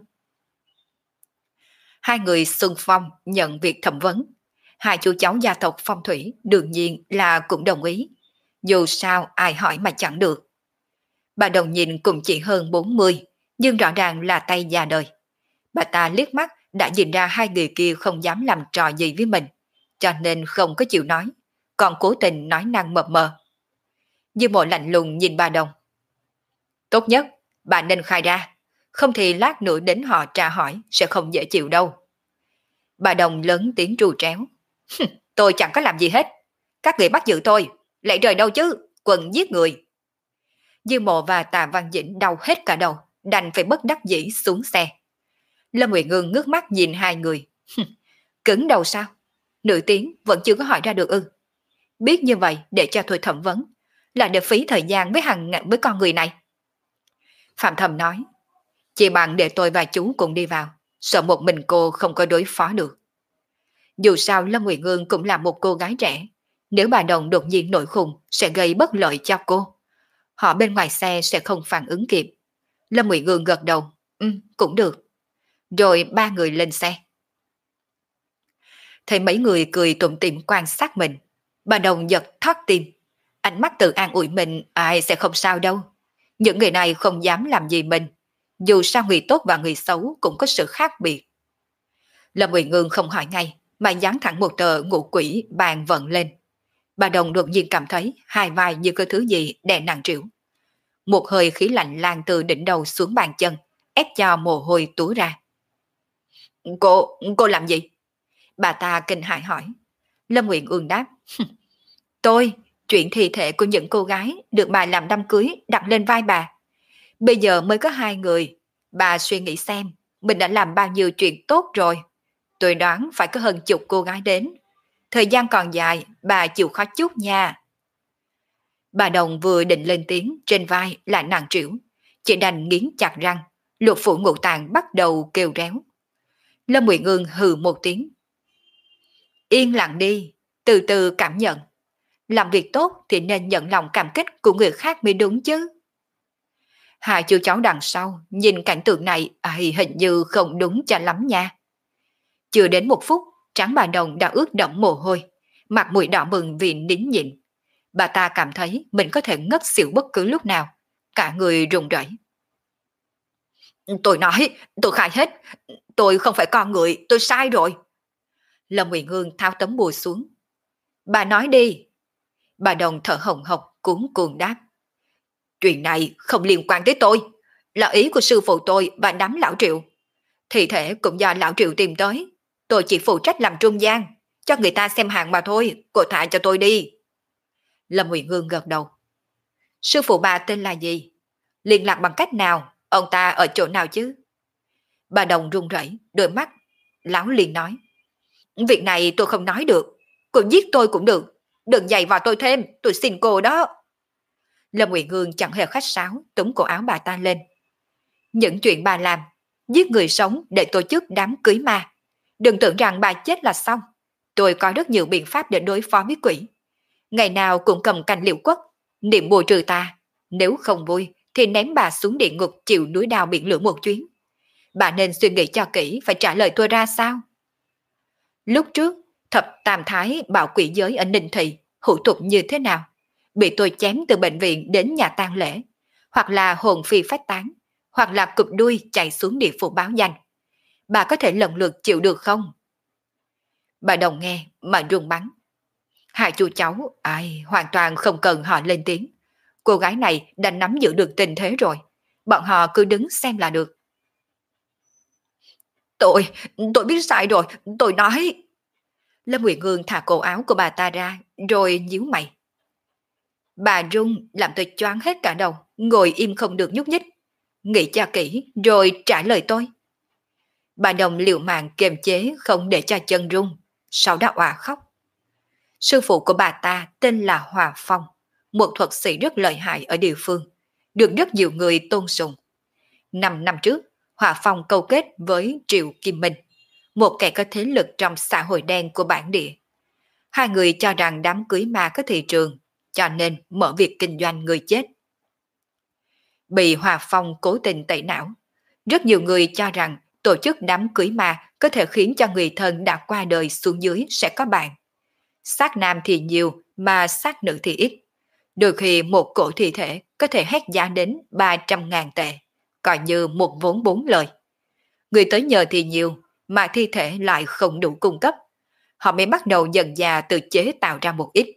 Hai người xung phong nhận việc thẩm vấn. Hai chú cháu gia tộc phong thủy đương nhiên là cũng đồng ý. Dù sao ai hỏi mà chẳng được. Bà Đồng nhìn cũng chỉ hơn 40, nhưng rõ ràng là tay già đời. Bà ta liếc mắt đã nhìn ra hai người kia không dám làm trò gì với mình, cho nên không có chịu nói, còn cố tình nói năng mập mờ. Dương Mộ lạnh lùng nhìn bà Đồng. Tốt nhất, bà nên khai ra, không thì lát nữa đến họ tra hỏi sẽ không dễ chịu đâu. Bà Đồng lớn tiếng trù tréo. Tôi chẳng có làm gì hết. Các người bắt giữ tôi, lại rời đâu chứ, quần giết người. Dương Mộ và Tạ Văn Dĩnh đau hết cả đầu, đành phải bất đắc dĩ xuống xe. Lâm Nguyệt Ngưng ngước mắt nhìn hai người. Cứng đầu sao? Nửa tiếng vẫn chưa có hỏi ra được ư? Biết như vậy để cho tôi thẩm vấn, là để phí thời gian với con người này. Phạm Thầm nói, chỉ bằng để tôi và chú cùng đi vào, sợ một mình cô không có đối phó được. Dù sao Lâm Nguyệt Ngưng cũng là một cô gái trẻ, nếu bà Đồng đột nhiên nổi khùng sẽ gây bất lợi cho cô. Họ bên ngoài xe sẽ không phản ứng kịp. Lâm Nguyệt Ngưng gật đầu, cũng được. Rồi ba người lên xe. Thấy mấy người cười tủm tỉm quan sát mình, bà Đồng giật thót tim. Ánh mắt tự an ủi mình, ai sẽ không sao đâu. Những người này không dám làm gì mình. Dù sao người tốt và người xấu cũng có sự khác biệt. Lâm Nguyệt Ngưng không hỏi ngay, mà dán thẳng một tờ ngũ quỷ bàn vận lên. Bà Đồng đột nhiên cảm thấy hai vai như có thứ gì đè nặng trĩu. Một hơi khí lạnh lan từ đỉnh đầu xuống bàn chân, ép cho mồ hôi túa ra. Cô làm gì? Bà ta kinh hãi hỏi. Lâm Nguyện Ương đáp. Tôi, chuyện thi thể của những cô gái được bà làm đám cưới đặt lên vai bà. Bây giờ mới có hai người. Bà suy nghĩ xem, mình đã làm bao nhiêu chuyện tốt rồi. Tôi đoán phải có hơn chục cô gái đến. Thời gian còn dài, bà chịu khó chút nha. Bà Đồng vừa định lên tiếng, trên vai lại nặng trĩu, chỉ đành nghiến chặt răng, lục phủ ngũ tạng bắt đầu kêu réo. Lâm Nguyện Ương hừ một tiếng. Yên lặng đi, từ từ cảm nhận. Làm việc tốt thì nên nhận lòng cảm kích của người khác mới đúng chứ. Hai chú cháu đằng sau nhìn cảnh tượng này hình như không đúng cho lắm nha. Chưa đến một phút, trán bà Đồng đã ướt đẫm mồ hôi, mặt mũi đỏ bừng vì nín nhịn. Bà ta cảm thấy mình có thể ngất xỉu bất cứ lúc nào, cả người run rẩy. Tôi nói, tôi khai hết, tôi không phải con người, tôi sai rồi. Lâm Nguyện Hương tháo tấm bùa xuống. Bà nói đi. Bà Đồng thở hồng hộc cuống cuồng đáp. Chuyện này không liên quan tới tôi, là ý của sư phụ tôi và đám lão Triệu. Thi thể cũng do lão Triệu tìm tới. Tôi chỉ phụ trách làm trung gian, cho người ta xem hàng mà thôi, cô thả cho tôi đi. Lâm Uyển Ương gật đầu. Sư phụ bà tên là gì? Liên lạc bằng cách nào? Ông ta ở chỗ nào chứ? Bà Đồng run rẩy, đôi mắt. Lão liền nói. Việc này tôi không nói được. Cô giết tôi cũng được. Đừng dày vào tôi thêm, tôi xin cô đó. Lâm Uyển Ương chẳng hề khách sáo, túm cổ áo bà ta lên. Những chuyện bà làm, giết người sống để tổ chức đám cưới ma. Đừng tưởng rằng bà chết là xong. Tôi có rất nhiều biện pháp để đối phó với quỷ. Ngày nào cũng cầm cành liễu quất, niệm bùa trừ tà. Nếu không vui thì ném bà xuống địa ngục chịu núi đao biển lửa một chuyến. Bà nên suy nghĩ cho kỹ phải trả lời tôi ra sao. Lúc trước, thập tam thái bảo quỷ giới ở Ninh Thị hữu tục như thế nào? Bị tôi chém từ bệnh viện đến nhà tang lễ, hoặc là hồn phi phách tán, hoặc là cụp đuôi chạy xuống địa phủ báo danh. Bà có thể lần lượt chịu được không? Bà Đồng nghe mà run bắn. Hai chú cháu, ai hoàn toàn không cần họ lên tiếng. Cô gái này đã nắm giữ được tình thế rồi. Bọn họ cứ đứng xem là được. Tôi biết sai rồi, tôi nói. Lâm Uyển Ương thả cổ áo của bà ta ra, rồi nhíu mày. Bà run làm tôi choáng hết cả đầu, ngồi im không được nhúc nhích. Nghĩ cho kỹ, rồi trả lời tôi. Bà Đồng liều mạng kiềm chế không để cho chân run, sau đó òa khóc. Sư phụ của bà ta tên là Hòa Phong, một thuật sĩ rất lợi hại ở địa phương, được rất nhiều người tôn sùng. 5 năm trước, Hòa Phong câu kết với Triệu Kim Minh, một kẻ có thế lực trong xã hội đen của bản địa. Hai người cho rằng đám cưới ma có thị trường, cho nên mở việc kinh doanh người chết. Bị Hòa Phong cố tình tẩy não, rất nhiều người cho rằng tổ chức đám cưới ma có thể khiến cho người thân đã qua đời xuống dưới sẽ có bạn. Xác nam thì nhiều mà xác nữ thì ít. Đôi khi một cổ thi thể có thể hét giá đến 300.000 tệ, coi như một vốn 4 lời. Người tới nhờ thì nhiều, mà thi thể lại không đủ cung cấp. Họ mới bắt đầu dần dà tự chế tạo ra một ít.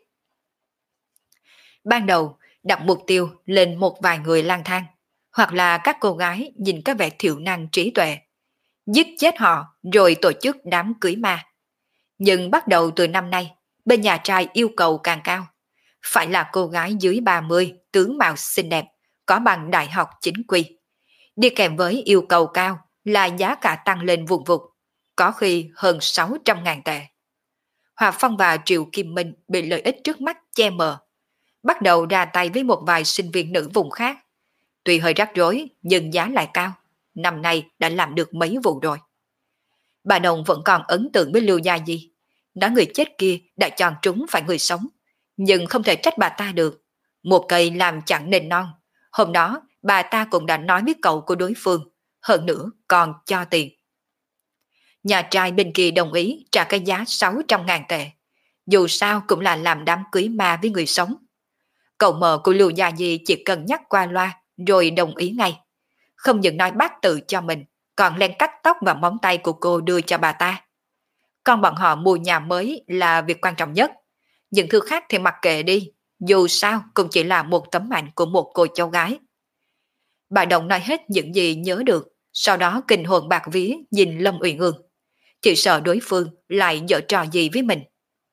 Ban đầu, đặt mục tiêu lên một vài người lang thang, hoặc là các cô gái nhìn có vẻ thiểu năng trí tuệ. Giết chết họ rồi tổ chức đám cưới ma. Nhưng bắt đầu từ năm nay, bên nhà trai yêu cầu càng cao. Phải là cô gái dưới 30, tướng mạo xinh đẹp, có bằng đại học chính quy. Đi kèm với yêu cầu cao là giá cả tăng lên vụn vụt, có khi hơn 600.000 tệ. Hòa Phong và Triệu Kim Minh bị lợi ích trước mắt che mờ, bắt đầu ra tay với một vài sinh viên nữ vùng khác. Tuy hơi rắc rối nhưng giá lại cao, năm nay đã làm được mấy vụ rồi. Bà Đồng vẫn còn ấn tượng với Lưu Gia Di, nói người chết kia đã chọn trúng phải người sống, nhưng không thể trách bà ta được. Một cây làm chẳng nên non. Hôm đó bà ta cũng đã nói với cậu của đối phương, hơn nữa còn cho tiền. Nhà trai bên kia đồng ý trả cái giá 600.000 tệ. Dù sao cũng là làm đám cưới ma với người sống. Cậu mờ của Lưu Gia Di chỉ cần nhắc qua loa rồi đồng ý ngay. Không những nói bác tự cho mình, còn len cắt tóc và móng tay của cô đưa cho bà ta. Còn bọn họ mua nhà mới là việc quan trọng nhất. Những thứ khác thì mặc kệ đi, dù sao cũng chỉ là một tấm ảnh của một cô cháu gái. Bà Đồng nói hết những gì nhớ được, sau đó kinh hồn bạc vía nhìn Lâm Uyển Ương. Chỉ sợ đối phương lại giở trò gì với mình.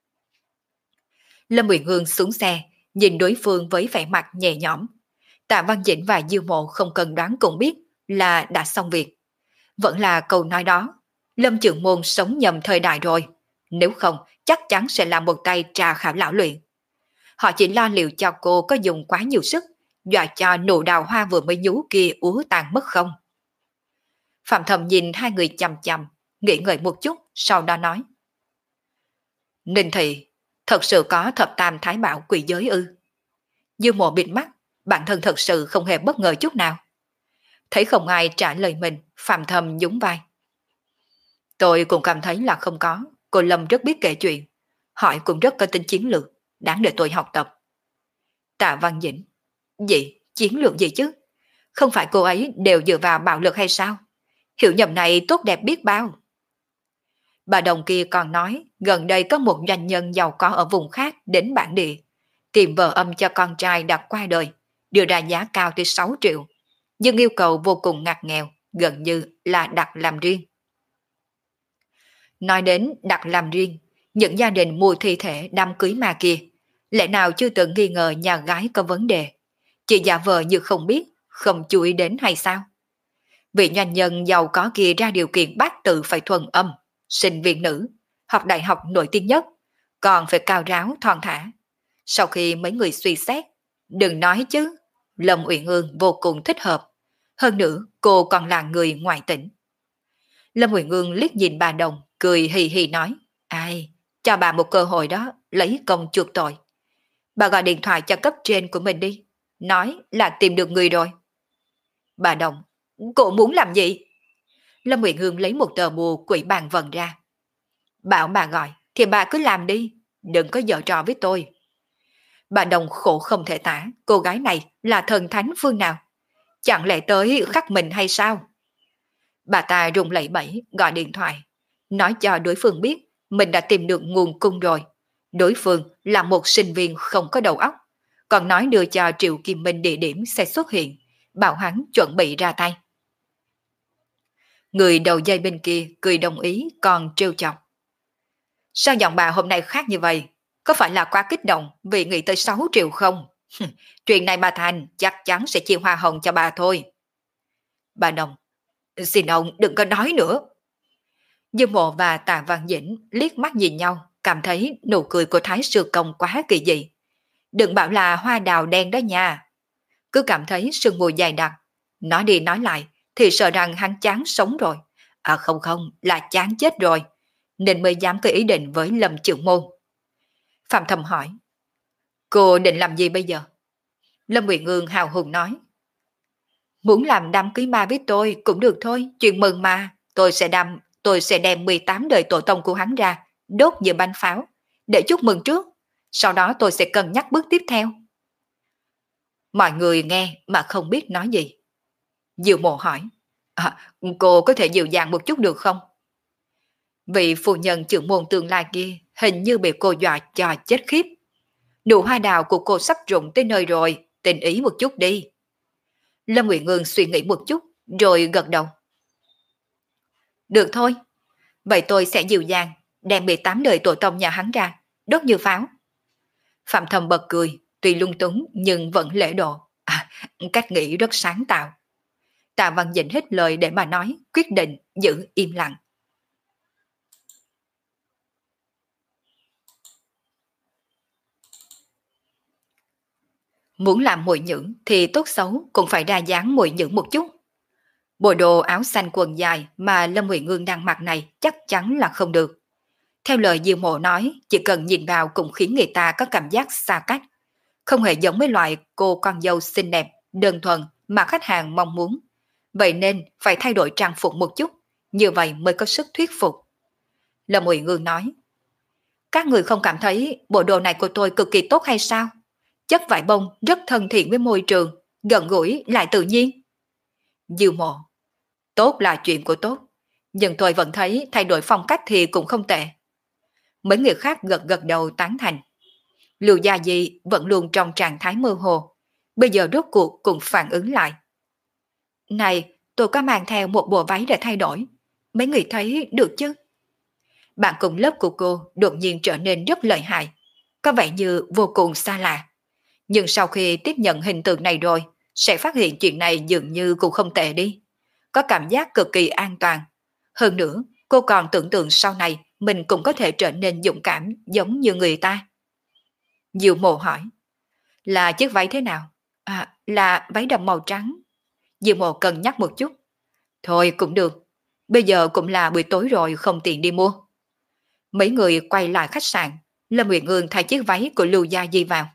Lâm Uyển Ương xuống xe, nhìn đối phương với vẻ mặt nhẹ nhõm. Tạ Văn Dĩnh và Diêu Mộ không cần đoán cũng biết là đã xong việc. Vẫn là câu nói đó, Lâm Trường Môn sống nhầm thời đại rồi, nếu không chắc chắn sẽ làm một tay trà khảo lão luyện. Họ chỉ lo liệu cho cô có dùng quá nhiều sức, dọa cho nụ đào hoa vừa mới nhú kia úa tàn mất không. Phạm Thầm nhìn hai người chằm chằm, nghĩ ngợi một chút, sau đó nói. Ninh Thị, thật sự có thập tam thái bảo quỷ giới ư? Dư Mộ bịt mắt, bản thân thật sự không hề bất ngờ chút nào. Thấy không ai trả lời mình, Phạm Thầm nhún vai. Tôi cũng cảm thấy là không có, cô Lâm rất biết kể chuyện, hỏi cũng rất có tính chiến lược, đáng để tôi học tập. Tạ Văn Dĩnh, gì, chiến lược gì chứ? Không phải cô ấy đều dựa vào bạo lực hay sao? Hiểu nhầm này tốt đẹp biết bao. Bà Đồng kia còn nói gần đây có một doanh nhân giàu có ở vùng khác đến bản địa, tìm vợ âm cho con trai đã qua đời, đưa ra giá cao tới 6 triệu, nhưng yêu cầu vô cùng ngặt nghèo, gần như là đặt làm riêng. Nói đến đặt làm riêng, những gia đình mua thi thể đám cưới ma kia, lẽ nào chưa từng nghi ngờ nhà gái có vấn đề, chỉ giả vờ như không biết, không chú ý đến hay sao? Vị doanh nhân giàu có kia ra điều kiện bác tự phải thuần âm, sinh viên nữ, học đại học nổi tiếng nhất, còn phải cao ráo thon thả. Sau khi mấy người suy xét, đừng nói chứ, Lâm Uyển Ương vô cùng thích hợp. Hơn nữa, cô còn là người ngoại tỉnh. Lâm Uyển Ương liếc nhìn bà Đồng, cười hì hì nói, ai, cho bà một cơ hội đó, lấy công chuộc tội. Bà gọi điện thoại cho cấp trên của mình đi, nói là tìm được người rồi. Bà Đồng, cô muốn làm gì? Lâm Uyển Ương lấy một tờ bùa quỷ bàn vần ra. Bảo bà gọi, thì bà cứ làm đi, đừng có giở trò với tôi. Bà Đồng khổ không thể tả, cô gái này là thần thánh phương nào? Chẳng lẽ tới khắc mình hay sao? Bà ta run lẩy bẩy gọi điện thoại, nói cho đối phương biết mình đã tìm được nguồn cung rồi. Đối phương là một sinh viên không có đầu óc, còn nói đưa cho Triệu Kim Minh địa điểm sẽ xuất hiện, bảo hắn chuẩn bị ra tay. Người đầu dây bên kia cười đồng ý còn trêu chọc. Sao giọng bà hôm nay khác như vậy? Có phải là quá kích động vì nghĩ tới 6 triệu không? Chuyện này bà Thành chắc chắn sẽ chia hoa hồng cho bà thôi. Bà Đồng, xin ông đừng có nói nữa. Dương Mộ và Tạ Văn Dĩnh liếc mắt nhìn nhau, cảm thấy nụ cười của Thái Sư Công quá kỳ dị. Đừng bảo là hoa đào đen đó nha. Cứ cảm thấy sương mù dày đặc. Nói đi nói lại thì sợ rằng hắn chán sống rồi. À không không, là chán chết rồi. Nên mới dám có ý định với Lâm Trưởng Môn. Phạm Thầm hỏi, cô định làm gì bây giờ? Lâm Nguyện Ương hào hùng nói, muốn làm đám cưới ma với tôi cũng được thôi, chuyện mừng mà. Tôi sẽ đem 18 đời tổ tông của hắn ra, đốt như bánh pháo, để chúc mừng trước. Sau đó tôi sẽ cân nhắc bước tiếp theo. Mọi người nghe mà không biết nói gì. Diệu Mộ hỏi, cô có thể dịu dàng một chút được không? Vị phu nhân trưởng môn tương lai kia hình như bị cô dọa cho chết khiếp. Nụ hoa đào của cô sắp rụng tới nơi rồi, tình ý một chút đi. Lâm Nguyện Ngương suy nghĩ một chút, rồi gật đầu. Được thôi, vậy tôi sẽ dịu dàng, đem 18 đời tổ tông nhà hắn ra, đốt như pháo. Phạm Thầm bật cười, tuy lung túng nhưng vẫn lễ độ. Cách nghĩ rất sáng tạo. Tạ Văn Dĩnh hết lời để mà nói, quyết định giữ im lặng. Muốn làm mồi nhữ thì tốt xấu cũng phải ra dáng mồi nhữ một chút. Bộ đồ áo xanh quần dài mà Lâm Huyền Ngương đang mặc này chắc chắn là không được. Theo lời Diêu Mộ nói, chỉ cần nhìn vào cũng khiến người ta có cảm giác xa cách. Không hề giống với loại cô con dâu xinh đẹp, đơn thuần mà khách hàng mong muốn. Vậy nên phải thay đổi trang phục một chút, như vậy mới có sức thuyết phục. Lâm Huyền Ngương nói, các người không cảm thấy bộ đồ này của tôi cực kỳ tốt hay sao? Chất vải bông rất thân thiện với môi trường, gần gũi lại tự nhiên. Diêu Mộ, tốt là chuyện của tốt, nhưng tôi vẫn thấy thay đổi phong cách thì cũng không tệ. Mấy người khác gật gật đầu tán thành. Lưu Gia Di vẫn luôn trong trạng thái mơ hồ, bây giờ rốt cuộc cũng phản ứng lại. Này, tôi có mang theo một bộ váy để thay đổi, mấy người thấy được chứ? Bạn cùng lớp của cô đột nhiên trở nên rất lợi hại, có vẻ như vô cùng xa lạ. Nhưng sau khi tiếp nhận hình tượng này rồi, sẽ phát hiện chuyện này dường như cũng không tệ đi. Có cảm giác cực kỳ an toàn. Hơn nữa, cô còn tưởng tượng sau này mình cũng có thể trở nên dũng cảm giống như người ta. Diệu Mộ hỏi, là chiếc váy thế nào? À, là váy đầm màu trắng. Diệu Mộ cân nhắc một chút. Thôi cũng được, bây giờ cũng là buổi tối rồi không tiện đi mua. Mấy người quay lại khách sạn, Lâm Nguyệt Ngương thay chiếc váy của Lưu Gia Di vào.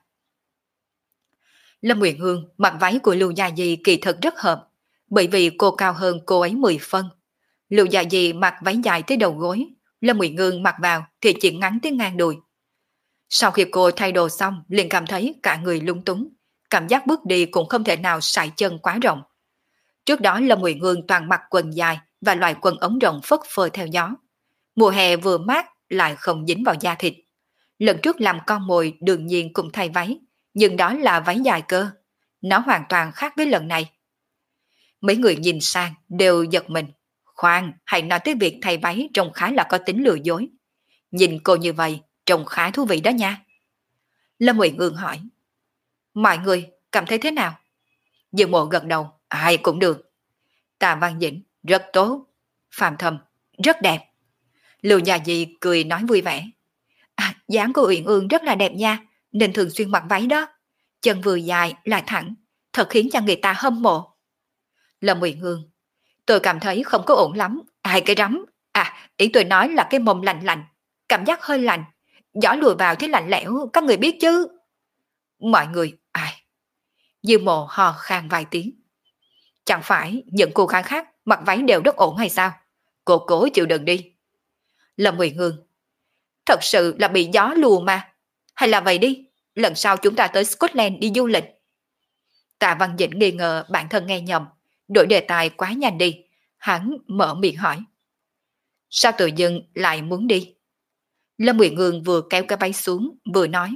Lâm Nguyệt Hương mặc váy của Lưu Gia Di kỳ thực rất hợp, bởi vì cô cao hơn cô ấy 10 phân. Lưu Gia Di mặc váy dài tới đầu gối, Lâm Nguyệt Hương mặc vào thì chỉ ngắn tới ngang đùi. Sau khi cô thay đồ xong liền cảm thấy cả người lung túng, cảm giác bước đi cũng không thể nào sải chân quá rộng. Trước đó Lâm Nguyệt Hương toàn mặc quần dài và loại quần ống rộng phất phơ theo gió. Mùa hè vừa mát lại không dính vào da thịt. Lần trước làm con mồi đương nhiên cũng thay váy, nhưng đó là váy dài cơ. nó hoàn toàn khác với lần này. Mấy người nhìn sang đều giật mình. Khoan, hãy nói tới việc thay váy trông khá là có tính lừa dối. Nhìn cô như vậy, trông khá thú vị đó nha. Lâm Ngụy Ngương hỏi. Mọi người cảm thấy thế nào? Dương Mộ gật đầu. Ai cũng được. Tạ Văn Dĩnh, rất tốt. Phạm Thầm, rất đẹp. Lưu Nhà Di cười nói vui vẻ. Dáng của Uyển Ương rất là đẹp nha, nên thường xuyên mặc váy đó. Chân vừa dài lại thẳng, thật khiến cho người ta hâm mộ. Lâm Ngụy Ngương, tôi cảm thấy không có ổn lắm. Ai cái rắm? Ý tôi nói là cái mông lạnh lạnh, cảm giác hơi lạnh. Gió lùa vào thấy lạnh lẽo, các người biết chứ? Mọi người, Dư Mộ hò khan vài tiếng. Chẳng phải những cô gái khác mặc váy đều rất ổn hay sao? Cô cố chịu đựng đi. Lâm Ngụy Ngương, thật sự là bị gió lùa mà. Hay là vậy đi, lần sau chúng ta tới Scotland đi du lịch. Tạ Văn Dĩnh nghi ngờ bản thân nghe nhầm, đổi đề tài quá nhanh đi. Hắn mở miệng hỏi. Sao tự dưng lại muốn đi? Lâm Ngụy Ngương vừa kéo cái váy xuống, vừa nói.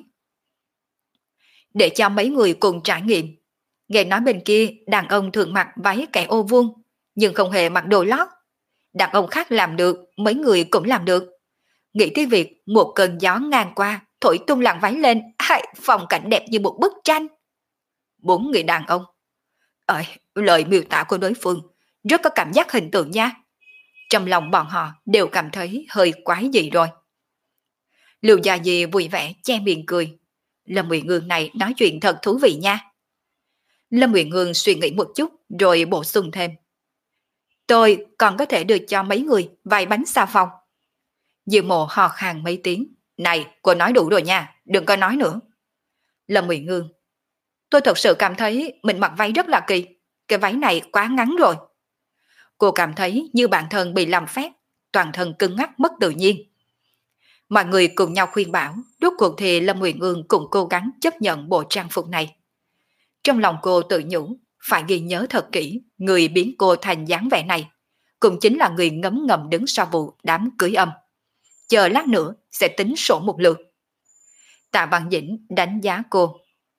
Để cho mấy người cùng trải nghiệm. Nghe nói bên kia đàn ông thường mặc váy kẻ ô vuông, nhưng không hề mặc đồ lót. Đàn ông khác làm được, mấy người cũng làm được. Nghĩ tới việc một cơn gió ngang qua, thổi tung làn váy lên, phong cảnh đẹp như một bức tranh. 4 người đàn ông. Lời miêu tả của đối phương rất có cảm giác hình tượng nha. Trong lòng bọn họ đều cảm thấy hơi quái dị rồi. Lưu Gia Di vui vẻ che miệng cười. Lâm Ngụy Ngương này nói chuyện thật thú vị nha. Lâm Ngụy Ngương suy nghĩ một chút rồi bổ sung thêm. Tôi còn có thể đưa cho mấy người vài bánh xà phòng. Dư Mộ hò khan mấy tiếng. Này, cô nói đủ rồi nha, đừng có nói nữa. Lâm Ngụy Ngương, tôi thật sự cảm thấy mình mặc váy rất là kỳ. Cái váy này quá ngắn rồi. Cô cảm thấy như bản thân bị làm phép, toàn thân cứng ngắc mất tự nhiên. Mọi người cùng nhau khuyên bảo, rốt cuộc thì Lâm Ngụy Ngương cũng cố gắng chấp nhận bộ trang phục này. Trong lòng cô tự nhủ, phải ghi nhớ thật kỹ, người biến cô thành dáng vẻ này, cũng chính là người ngấm ngầm đứng sau vụ đám cưới âm. Chờ lát nữa sẽ tính sổ một lượt. Tạ Văn Dĩnh đánh giá cô.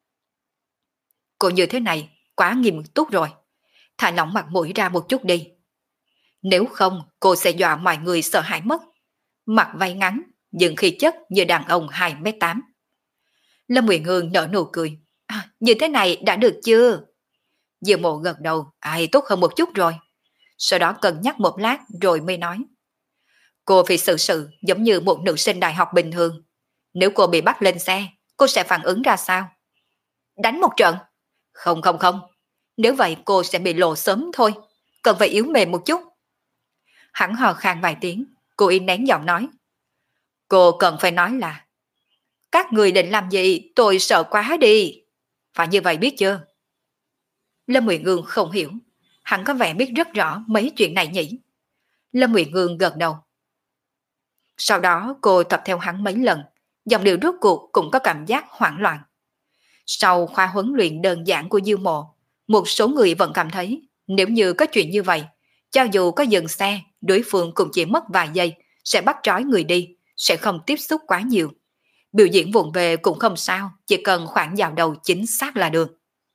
Cô như thế này, quá nghiêm túc rồi. Thả lỏng mặt mũi ra một chút đi. Nếu không, cô sẽ dọa mọi người sợ hãi mất. Mặc váy ngắn, nhưng khí chất như đàn ông 2m8. Lâm Ngụy Ngương nở nụ cười. Như thế này đã được chưa? Dư Mộ gật đầu. Tốt hơn một chút rồi. Sau đó cân nhắc một lát rồi mới nói. Cô phải xử sự giống như một nữ sinh đại học bình thường. Nếu cô bị bắt lên xe, cô sẽ phản ứng ra sao? Đánh một trận? Không không không. Nếu vậy cô sẽ bị lộ sớm thôi. Cần phải yếu mềm một chút. Hắn hò khan vài tiếng. Cô yên nén giọng nói. Cô cần phải nói là các người định làm gì tôi sợ quá đi. Phải như vậy biết chưa? Lâm Ngụy Ngương không hiểu. Hắn có vẻ biết rất rõ mấy chuyện này nhỉ. Lâm Ngụy Ngương gật đầu. Sau đó cô tập theo hắn mấy lần. Dòng điệu rốt cuộc cũng có cảm giác hoảng loạn. Sau khoa huấn luyện đơn giản của Dư Mộ, một số người vẫn cảm thấy nếu như có chuyện như vậy, cho dù có dừng xe, đối phương cũng chỉ mất vài giây sẽ bắt trói người đi, sẽ không tiếp xúc quá nhiều. Biểu diễn vụng về cũng không sao, chỉ cần khoảng vào đầu chính xác là được.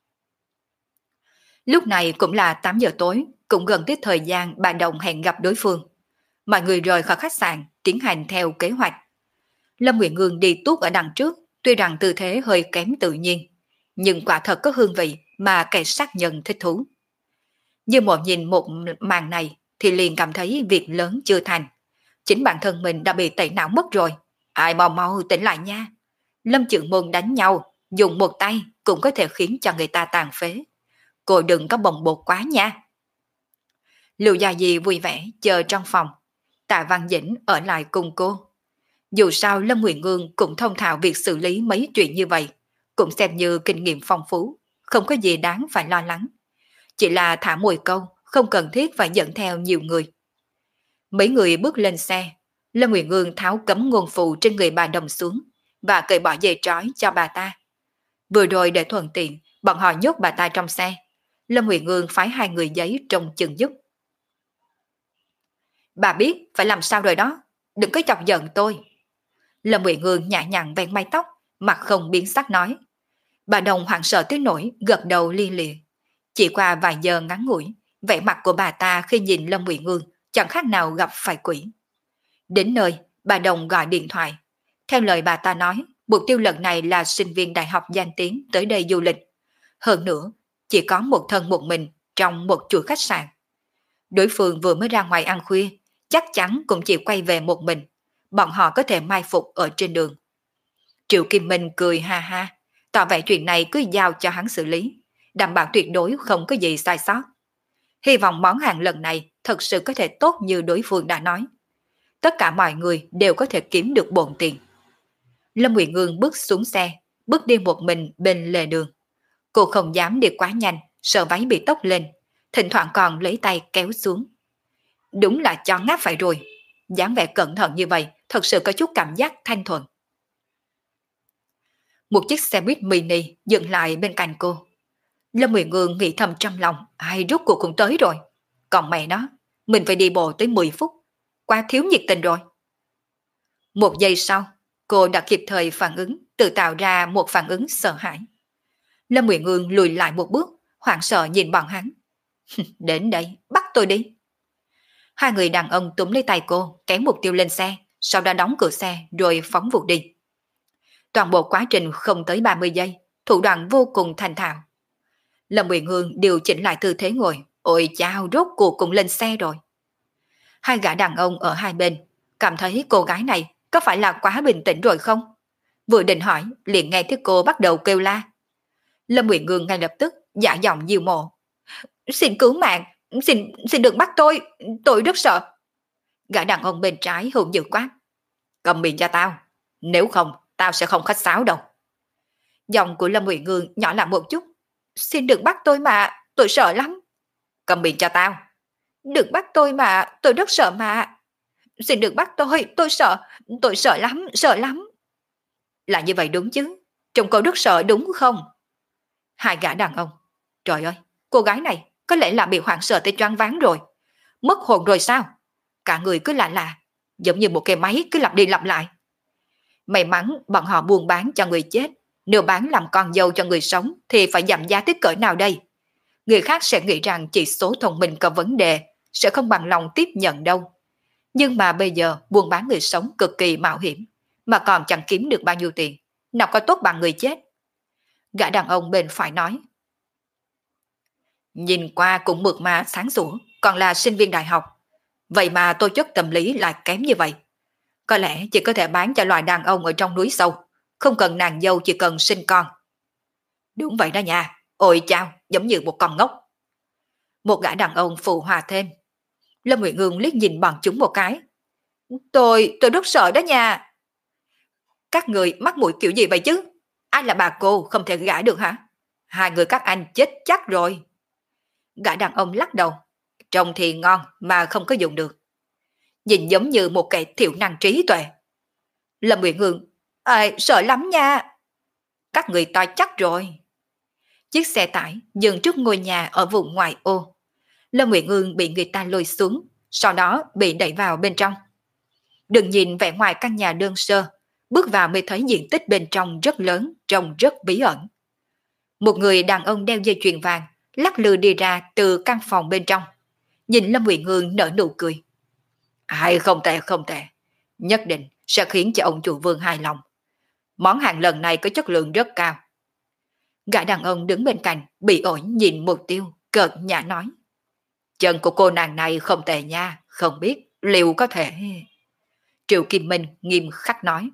Lúc này cũng là 8 giờ tối, cũng gần tới thời gian bà Đồng hẹn gặp đối phương. Mọi người rời khỏi khách sạn, tiến hành theo kế hoạch. Lâm Ngụy Ngương đi tuốt ở đằng trước, tuy rằng tư thế hơi kém tự nhiên, nhưng quả thật có hương vị mà kẻ sát nhân thích thú. Như một nhìn một màn này thì liền cảm thấy việc lớn chưa thành. Chính bản thân mình đã bị tẩy não mất rồi. Ai mau mau tỉnh lại nha. Lâm Trượng Môn đánh nhau, dùng một tay cũng có thể khiến cho người ta tàn phế. Cô đừng có bồng bột quá nha. Lưu Gia Di vui vẻ chờ trong phòng. Tạ Văn Dĩnh ở lại cùng cô. Dù sao Lâm Ngụy Ngương cũng thông thạo việc xử lý mấy chuyện như vậy, cũng xem như kinh nghiệm phong phú, không có gì đáng phải lo lắng. Chỉ là thả mồi câu, không cần thiết phải dẫn theo nhiều người. Mấy người bước lên xe, Lâm Ngụy Ngương tháo cấm ngôn phù trên người bà Đồng xuống và cởi bỏ dây trói cho bà ta. Vừa rồi để thuận tiện, bọn họ nhốt bà ta trong xe. Lâm Ngụy Ngương phái 2 người giấy trông chừng giúp. Bà biết phải làm sao rồi đó, đừng có chọc giận tôi. Lâm Ngụy Ngương nhẹ nhàng vén mái tóc, mặt không biến sắc nói. Bà Đồng hoảng sợ tới nỗi gật đầu li lịa. Chỉ qua vài giờ ngắn ngủi, vẻ mặt của bà ta khi nhìn Lâm Uyển Ương chẳng khác nào gặp phải quỷ. Đến nơi, bà Đồng gọi điện thoại. Theo lời bà ta nói, mục tiêu lần này là sinh viên đại học danh tiếng tới đây du lịch. Hơn nữa, chỉ có một thân một mình trong một chuỗi khách sạn. Đối phương vừa mới ra ngoài ăn khuya, chắc chắn cũng chỉ quay về một mình. Bọn họ có thể mai phục ở trên đường. Triệu Kim Minh cười ha ha, tỏ vẻ chuyện này cứ giao cho hắn xử lý, đảm bảo tuyệt đối không có gì sai sót. Hy vọng món hàng lần này thật sự có thể tốt như đối phương đã nói. Tất cả mọi người đều có thể kiếm được bộn tiền. Lâm Uyển Ương bước xuống xe, bước đi một mình bên lề đường. Cô không dám đi quá nhanh, sợ váy bị tốc lên, thỉnh thoảng còn lấy tay kéo xuống. Đúng là cho ngáp phải rồi, dáng vẻ cẩn thận như vậy thật sự có chút cảm giác thanh thuần. Một chiếc xe buýt mini dừng lại bên cạnh cô. Lâm Uyển Ương nghĩ thầm trong lòng, ai rốt cuộc cũng tới rồi. Còn mẹ nó, mình phải đi bộ tới 10 phút, quá thiếu nhiệt tình rồi. Một giây sau, cô đã kịp thời phản ứng, tự tạo ra một phản ứng sợ hãi. Lâm Uyển Ương lùi lại một bước, hoảng sợ nhìn bọn hắn. Đến đây, bắt tôi đi. Hai người đàn ông túm lấy tay cô, kéo mục tiêu lên xe, sau đó đóng cửa xe rồi phóng vụt đi. Toàn bộ quá trình không tới 30 giây, thủ đoạn vô cùng thành thạo. Lâm Uyển Ương điều chỉnh lại tư thế ngồi, ôi chao, rốt cuộc cũng lên xe rồi. Hai gã đàn ông ở hai bên cảm thấy cô gái này có phải là quá bình tĩnh rồi không? Vừa định hỏi, liền nghe thấy cô bắt đầu kêu la. Lâm Uyển Ương ngay lập tức giả giọng diêu mộ. Xin cứu mạng, xin đừng bắt tôi rất sợ. Gã đàn ông bên trái hùng dữ quát. Cầm miệng cho tao, nếu không tao sẽ không khách sáo đâu. Giọng của Lâm Uyển Ương nhỏ lại một chút. Xin đừng bắt tôi mà, tôi sợ lắm. Cầm miệng cho tao. Đừng bắt tôi mà, tôi rất sợ mà. Xin đừng bắt tôi sợ lắm, sợ lắm. Là như vậy đúng chứ, trông cô rất sợ đúng không? Hai gã đàn ông. Trời ơi, cô gái này có lẽ là bị hoảng sợ tới choáng váng rồi. Mất hồn rồi sao? Cả người cứ lạ lạ, giống như một cái máy cứ lặp đi lặp lại. May mắn bọn họ buôn bán cho người chết, nếu bán làm con dâu cho người sống thì phải giảm giá tới cỡ nào đây? Người khác sẽ nghĩ rằng chỉ số thông minh có vấn đề, sẽ không bằng lòng tiếp nhận đâu. Nhưng mà bây giờ buôn bán người sống cực kỳ mạo hiểm, mà còn chẳng kiếm được bao nhiêu tiền, nào có tốt bằng người chết. Gã đàn ông bên phải nói. Nhìn qua cũng mượt mà sáng sủa, còn là sinh viên đại học. Vậy mà tố chất tâm lý lại kém như vậy. Có lẽ chỉ có thể bán cho loài đàn ông ở trong núi sâu, không cần nàng dâu, chỉ cần sinh con. Đúng vậy đó nha, ôi chao, giống như một con ngốc. Một gã đàn ông phụ hòa thêm. Lâm Uyển Ương liếc nhìn bọn chúng một cái. Tôi rất sợ đó nha. Các người mắc mũi kiểu gì vậy chứ? Ai là bà cô không thể gả được hả? Hai người các anh chết chắc rồi. Gã đàn ông lắc đầu. Trông thì ngon mà không có dùng được. Nhìn giống như một kẻ thiểu năng trí tuệ. Lâm Uyển Ương. Sợ lắm nha. Các người to chắc rồi. Chiếc xe tải dừng trước ngôi nhà ở vùng ngoại ô. Lâm Uyển Ương bị người ta lôi xuống, sau đó bị đẩy vào bên trong. Đừng nhìn vẻ ngoài căn nhà đơn sơ, bước vào mới thấy diện tích bên trong rất lớn, trông rất bí ẩn. Một người đàn ông đeo dây chuyền vàng, lắc lư đi ra từ căn phòng bên trong. Nhìn Lâm Uyển Ương nở nụ cười. Không tệ, không tệ. Nhất định sẽ khiến cho ông chủ Vương hài lòng. Món hàng lần này có chất lượng rất cao. Gã đàn ông đứng bên cạnh, bị ổi nhìn mục tiêu, cợt nhã nói. Chân của cô nàng này không tệ nha, không biết liệu có thể... Triệu Kim Minh nghiêm khắc nói.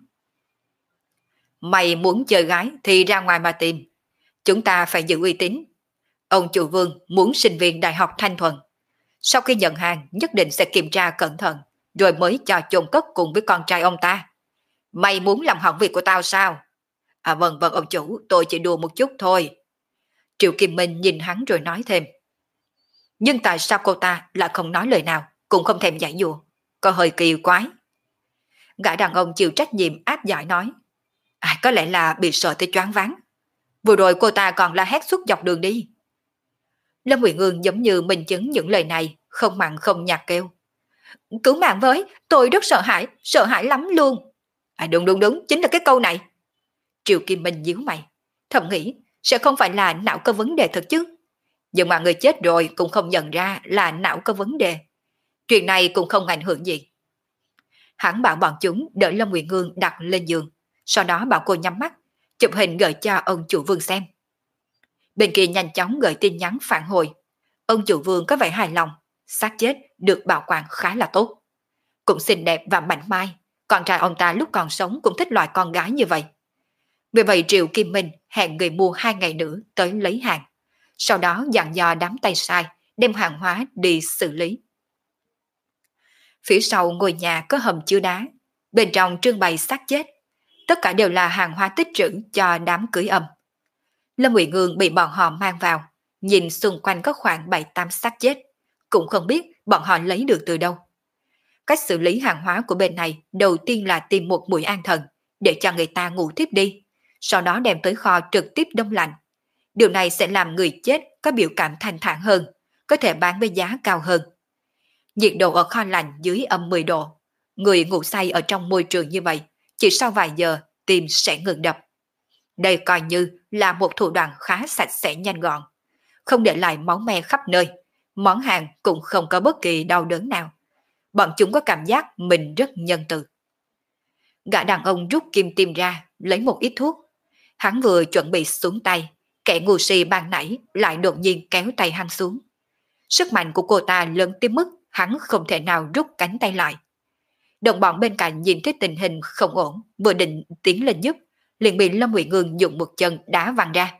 Mày muốn chơi gái thì ra ngoài mà tìm. Chúng ta phải giữ uy tín. Ông chủ Vương muốn sinh viên đại học thanh thuần. Sau khi nhận hàng nhất định sẽ kiểm tra cẩn thận, rồi mới cho chôn cất cùng với con trai ông ta. Mày muốn làm hỏng việc của tao sao? Vâng ông chủ, tôi chỉ đùa một chút thôi. Triệu Kim Minh nhìn hắn rồi nói thêm. Nhưng tại sao cô ta lại không nói lời nào, cũng không thèm giải dùa, có hơi kỳ quái. Gã đàn ông chịu trách nhiệm áp giải nói. Có lẽ là bị sợ tới choáng váng. Vừa rồi cô ta còn la hét suốt dọc đường đi. Lâm Uyển Ương giống như minh chứng những lời này, không mặn không nhạt kêu. Cứu mạng với, tôi rất sợ hãi lắm luôn. Đúng, chính là cái câu này. Triệu Kim Minh nhíu mày. thầm nghĩ sẽ không phải là não có vấn đề thật chứ. Nhưng mà người chết rồi cũng không nhận ra là não có vấn đề. Chuyện này cũng không ảnh hưởng gì. Hắn bảo bọn chúng đỡ Lâm Nguyệt Ngương đặt lên giường, sau đó bảo cô nhắm mắt, chụp hình gửi cho ông chủ Vương xem. Bên kia nhanh chóng gửi tin nhắn phản hồi. Ông chủ Vương có vẻ hài lòng, xác chết được bảo quản khá là tốt. Cũng xinh đẹp và mảnh mai, con trai ông ta lúc còn sống cũng thích loại con gái như vậy. Vì vậy Triệu Kim Minh hẹn người mua 2 ngày nữa tới lấy hàng. Sau đó dặn dò đám tay sai đem hàng hóa đi xử lý. Phía sau ngôi nhà có hầm chứa đá, bên trong trưng bày xác chết. Tất cả đều là hàng hóa tích trữ cho đám cưới âm. Lâm Ngụy Ngương bị bọn họ mang vào, nhìn xung quanh có khoảng 7-8 xác chết, cũng không biết bọn họ lấy được từ đâu. Cách xử lý hàng hóa của bên này đầu tiên là tìm một mũi an thần để cho người ta ngủ tiếp đi, sau đó đem tới kho trực tiếp đông lạnh. Điều này sẽ làm người chết có biểu cảm thanh thản hơn, có thể bán với giá cao hơn. Nhiệt độ ở kho lạnh dưới âm 10 độ, người ngủ say ở trong môi trường như vậy, chỉ sau vài giờ tim sẽ ngừng đập. Đây coi như là một thủ đoạn khá sạch sẽ nhanh gọn, không để lại máu me khắp nơi, món hàng cũng không có bất kỳ đau đớn nào. Bọn chúng có cảm giác mình rất nhân từ. Gã đàn ông rút kim tiêm ra, lấy một ít thuốc. Hắn vừa chuẩn bị xuống tay, kẻ ngu si ban nãy lại đột nhiên kéo tay hắn xuống. Sức mạnh của cô ta lớn tới mức hắn không thể nào rút cánh tay lại. Đồng bọn bên cạnh nhìn thấy tình hình không ổn, vừa định tiến lên giúp, liền bị Lâm Ngụy Ngương dùng một chân đá văng ra.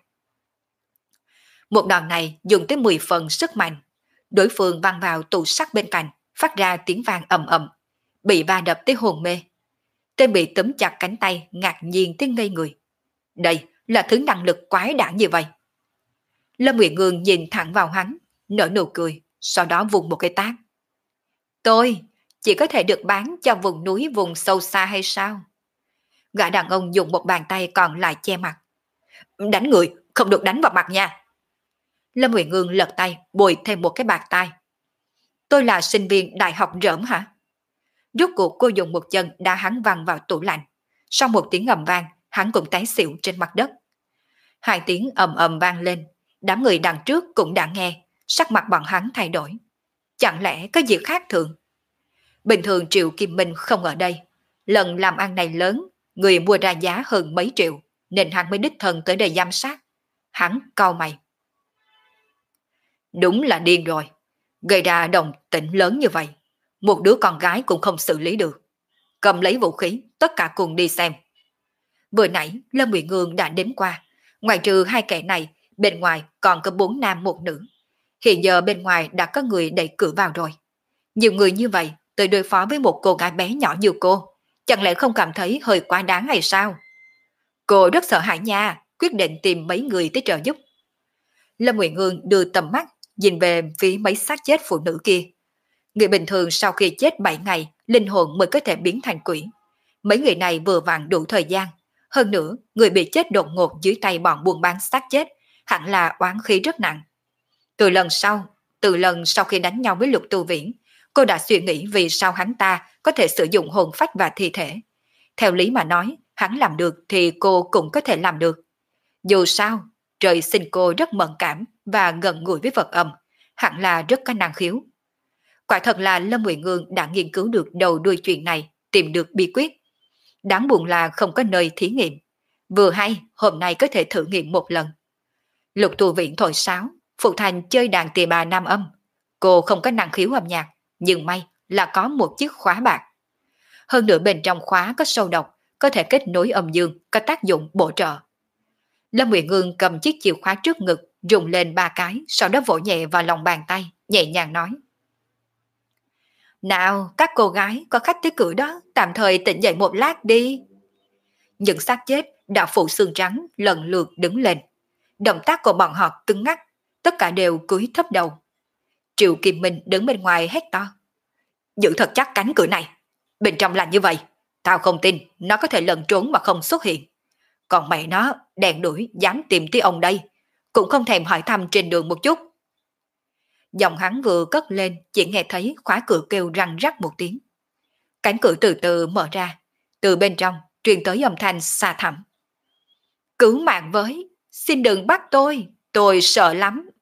Một đòn này dùng tới 10 phần sức mạnh, đối phương văng vào tủ sắt bên cạnh, phát ra tiếng vang ầm ầm, bị va đập tới hồn mê. Tên bị túm chặt cánh tay ngạc nhiên tới ngây người. Đây là thứ năng lực quái đản như vậy. Lâm Ngụy Ngương nhìn thẳng vào hắn, nở nụ cười, sau đó vùng một cái tát. Tôi chỉ có thể được bán cho vùng núi vùng sâu xa hay sao? Gã đàn ông dùng một bàn tay còn lại che mặt. Đánh người, không được đánh vào mặt nha. Lâm Ngụy Ngương lật tay, bồi thêm một cái bạt tai. Tôi là sinh viên đại học rỡm hả? Rốt cuộc cô dùng một chân đá hắn văng vào tủ lạnh. Sau một tiếng ầm vang, hắn cũng té xỉu trên mặt đất. 2 tiếng ầm ầm vang lên, đám người đằng trước cũng đã nghe, sắc mặt bọn hắn thay đổi. Chẳng lẽ có gì khác thường? Bình thường Triệu Kim Minh không ở đây. Lần làm ăn này lớn, người mua ra giá hơn mấy triệu, nên hắn mới đích thân tới đây giám sát. Hắn cau mày. Đúng là điên rồi. Gây ra động tĩnh lớn như vậy. Một đứa con gái cũng không xử lý được. Cầm lấy vũ khí, tất cả cùng đi xem. Vừa nãy, Lâm Ngụy Ngương đã đến qua. Ngoài trừ 2 kẻ này, bên ngoài còn có 4 nam 1 nữ. Hiện giờ bên ngoài đã có người đẩy cửa vào rồi. Nhiều người như vậy, tới đối phó với một cô gái bé nhỏ như cô, chẳng lẽ không cảm thấy hơi quá đáng hay sao? Cô rất sợ hãi nha, quyết định tìm mấy người tới trợ giúp. Lâm Ngụy Ngương đưa tầm mắt, nhìn về phía mấy xác chết phụ nữ kia. Người bình thường sau khi chết 7 ngày, linh hồn mới có thể biến thành quỷ. Mấy người này vừa vặn đủ thời gian. Hơn nữa, người bị chết đột ngột dưới tay bọn buôn bán xác chết, hẳn là oán khí rất nặng. Từ lần sau khi đánh nhau với Lục Tu Viễn, cô đã suy nghĩ vì sao hắn ta có thể sử dụng hồn phách và thi thể. Theo lý mà nói, hắn làm được thì cô cũng có thể làm được. Dù sao, trời sinh cô rất mẫn cảm và gần gũi với vật âm, hẳn là rất có năng khiếu. Quả thật là Lâm Ngụy Ngương đã nghiên cứu được đầu đuôi chuyện này, tìm được bí quyết. Đáng buồn là không có nơi thí nghiệm. Vừa hay, hôm nay có thể thử nghiệm một lần. Lục Tu Viễn thổi sáo, Phụ Thành chơi đàn tỳ bà nam âm. Cô không có năng khiếu âm nhạc, nhưng may là có một chiếc khóa bạc. Hơn nữa bên trong khóa có sâu độc, có thể kết nối âm dương, có tác dụng bổ trợ. Lâm Ngụy Ngương cầm chiếc chìa khóa trước ngực, rung lên 3 cái, sau đó vỗ nhẹ vào lòng bàn tay, nhẹ nhàng nói. Nào, các cô gái có khách tới cửa đó, tạm thời tỉnh dậy một lát đi. Những xác chết đã phủ xương trắng lần lượt đứng lên. Động tác của bọn họ cứng ngắc, tất cả đều cúi thấp đầu. Triệu Kim Minh đứng bên ngoài hét to. Giữ thật chắc cánh cửa này. Bên trong là như vậy. Tao không tin nó có thể lẩn trốn mà không xuất hiện. Còn mẹ nó đèn đuổi dám tìm tới ông đây. Cũng không thèm hỏi thăm trên đường một chút. Giọng hắn vừa cất lên, chỉ nghe thấy khóa cửa kêu răng rắc một tiếng. Cánh cửa từ từ mở ra. Từ bên trong truyền tới âm thanh xa thẳm. Cứu mạng với. xin đừng bắt tôi sợ lắm.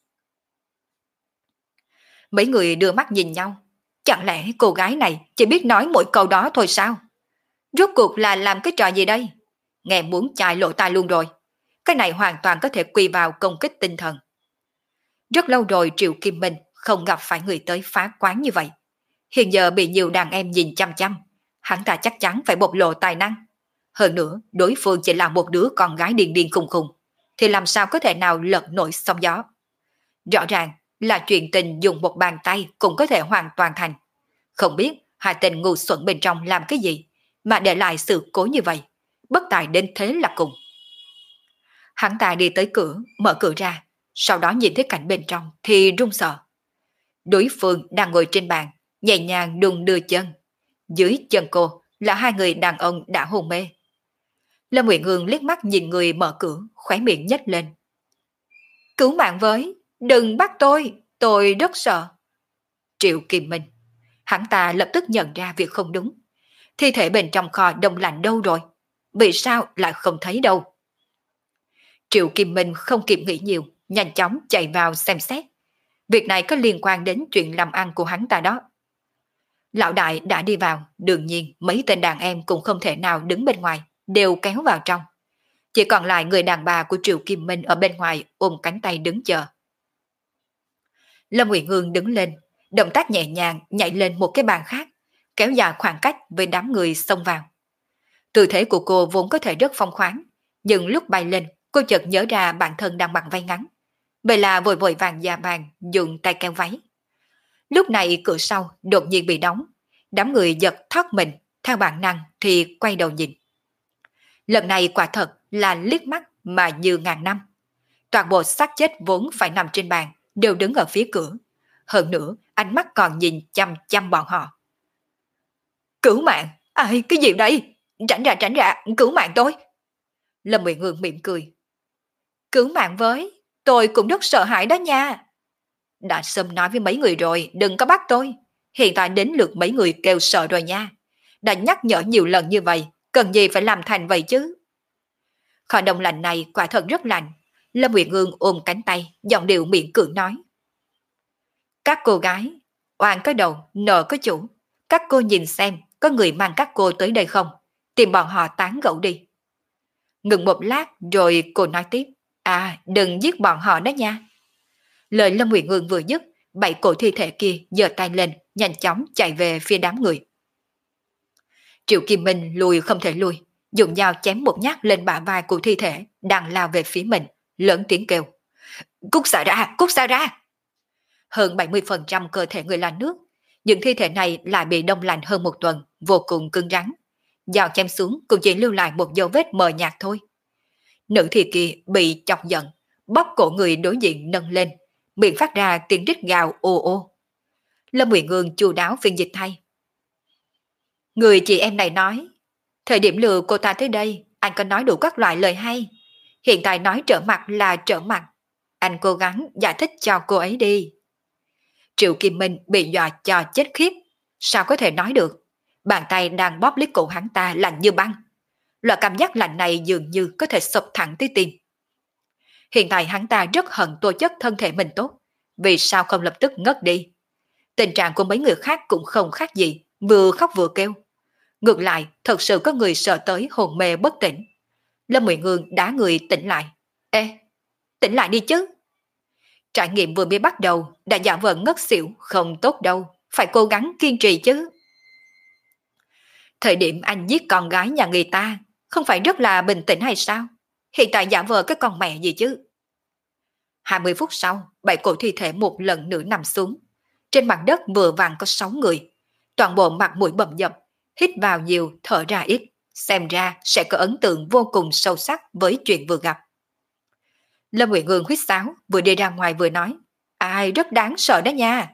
Mấy người đưa mắt nhìn nhau. Chẳng lẽ cô gái này chỉ biết nói mỗi câu đó thôi sao? Rốt cuộc là làm cái trò gì đây? Nghe muốn chai lỗ tai luôn rồi. Cái này hoàn toàn có thể quy vào công kích tinh thần. Rất lâu rồi Triệu Kim Minh không gặp phải người tới phá quán như vậy. Hiện giờ bị nhiều đàn em nhìn chăm chăm, hắn ta chắc chắn phải bộc lộ tài năng. Hơn nữa, đối phương chỉ là một đứa con gái điên điên khùng khùng, thì làm sao có thể nào lật nổi sóng gió. Rõ ràng là chuyện tình dùng một bàn tay cũng có thể hoàn toàn thành. Không biết hai tên ngu xuẩn bên trong làm cái gì mà để lại sự cố như vậy, bất tài đến thế là cùng. Hắn ta đi tới cửa, mở cửa ra, sau đó nhìn thấy cảnh bên trong thì run sợ. Đối phương đang ngồi trên bàn, nhẹ nhàng đung đưa chân. Dưới chân cô là hai người đàn ông đã hôn mê. Lâm Nguyện Hương liếc mắt nhìn người mở cửa, khóe miệng nhếch lên. Cứu mạng với, đừng bắt tôi rất sợ. Triệu Kim Minh, hắn ta lập tức nhận ra việc không đúng. Thi thể bên trong kho đông lạnh đâu rồi? Vì sao lại không thấy đâu? Triệu Kim Minh không kịp nghĩ nhiều, nhanh chóng chạy vào xem xét. Việc này có liên quan đến chuyện làm ăn của hắn ta đó. Lão đại đã đi vào, đương nhiên mấy tên đàn em cũng không thể nào đứng bên ngoài, đều kéo vào trong. Chỉ còn lại người đàn bà của Triệu Kim Minh ở bên ngoài ôm cánh tay đứng chờ. Lâm Nguyện Hương đứng lên, động tác nhẹ nhàng nhảy lên một cái bàn khác, kéo dài khoảng cách với đám người xông vào. Tư thế của cô vốn có thể rất phong khoáng, nhưng lúc bay lên, cô chợt nhớ ra bản thân đang mặc váy ngắn. Vậy là vội vội vàng dạ vàng dùng tay kéo váy. Lúc này cửa sau đột nhiên bị đóng, đám người giật thoát mình, theo bản năng thì quay đầu nhìn. Lần này quả thật là liếc mắt mà như ngàn năm. Toàn bộ xác chết vốn phải nằm trên bàn đều đứng ở phía cửa. Hơn nữa, ánh mắt còn nhìn chăm chăm bọn họ. Cứu mạng! Ai, cái gì đây? Tránh ra, cứu mạng tôi! Lâm Nguyện Hương mỉm cười. Cứu mạng với, tôi cũng rất sợ hãi đó nha. Đã sớm nói với mấy người rồi, đừng có bắt tôi. Hiện tại đến lượt mấy người kêu sợ rồi nha. Đã nhắc nhở nhiều lần như vậy, cần gì phải làm thành vậy chứ? Kho đông lạnh này quả thật rất lạnh. Lâm Nguyệt Hương ôm cánh tay, giọng điệu miệng cường nói. Các cô gái, oan có đầu, nợ có chủ. Các cô nhìn xem, có người mang các cô tới đây không? Tìm bọn họ tán gẫu đi. Ngừng một lát rồi cô nói tiếp. À, đừng giết bọn họ đó nha. Lời Lâm Nguyệt Hương vừa dứt, 7 cổ thi thể kia giơ tay lên, nhanh chóng chạy về phía đám người. Triệu Kim Minh lùi không thể lùi, dùng dao chém một nhát lên bả vai của thi thể đang lao về phía mình, lớn tiếng kêu. Cút xa ra! Hơn 70% cơ thể người là nước, những thi thể này lại bị đông lạnh hơn một tuần, vô cùng cứng rắn. Dao chém xuống cũng chỉ lưu lại một dấu vết mờ nhạt thôi. Nữ thi kia bị chọc giận, bóp cổ người đối diện nâng lên, miệng phát ra tiếng rít gào ô ô. Lâm Nguyện Hương chu đáo phiên dịch thay. Người chị em này nói, thời điểm lừa cô ta tới đây, anh có nói đủ các loại lời hay. Hiện tại nói trở mặt là trở mặt. Anh cố gắng giải thích cho cô ấy đi. Triệu Kim Minh bị dọa cho chết khiếp. Sao có thể nói được? Bàn tay đang bóp lấy cổ hắn ta lạnh như băng. Loại cảm giác lạnh này dường như có thể sụp thẳng tới tim. Hiện tại hắn ta rất hận tố chất thân thể mình tốt. Vì sao không lập tức ngất đi? Tình trạng của mấy người khác cũng không khác gì, vừa khóc vừa kêu. Ngược lại, thật sự có người sợ tới hồn mê bất tỉnh. Lâm Nguyện Hương đá người tỉnh lại. Ê, tỉnh lại đi chứ. Trải nghiệm vừa mới bắt đầu, đã giả vờ ngất xỉu, không tốt đâu, phải cố gắng kiên trì chứ. Thời điểm anh giết con gái nhà người ta, không phải rất là bình tĩnh hay sao? Hiện tại giả vờ cái con mẹ gì chứ? 20 phút sau, 7 cổ thi thể một lần nữa nằm xuống. Trên mặt đất vừa vàng có 6 người. Toàn bộ mặt mũi bầm dập, hít vào nhiều, thở ra ít. Xem ra sẽ có ấn tượng vô cùng sâu sắc với chuyện vừa gặp. Lâm Nguyện Hương huýt sáo, vừa đi ra ngoài vừa nói. Ai rất đáng sợ đó nha.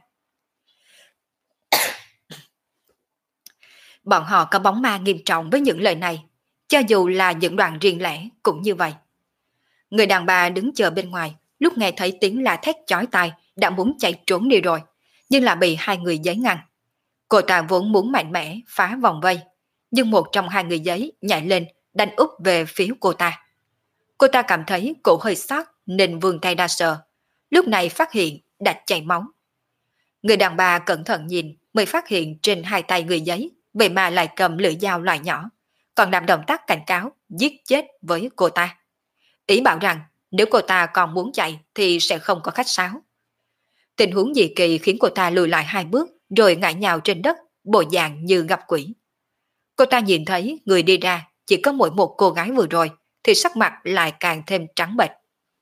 Bọn họ có bóng ma nghiêm trọng với những lời này. Cho dù là những đoạn riêng lẻ cũng như vậy. Người đàn bà đứng chờ bên ngoài, lúc nghe thấy tiếng la thét chói tai đã muốn chạy trốn đi rồi, nhưng là bị hai người giấy ngăn. Cô ta vốn muốn mạnh mẽ phá vòng vây, nhưng một trong hai người giấy nhảy lên đánh úp về phía cô ta. Cô ta cảm thấy cổ hơi xót nên vươn tay ra sờ. Lúc này phát hiện đã chảy máu. Người đàn bà cẩn thận nhìn mới phát hiện trên hai tay người giấy vậy mà lại cầm lưỡi dao loại nhỏ, còn làm động tác cảnh cáo giết chết với cô ta. Ý bảo rằng nếu cô ta còn muốn chạy thì sẽ không có khách sáo. Tình huống dị kỳ khiến cô ta lùi lại hai bước rồi ngã nhào trên đất, bộ dạng như gặp quỷ. Cô ta nhìn thấy người đi ra chỉ có mỗi một cô gái vừa rồi thì sắc mặt lại càng thêm trắng bệch.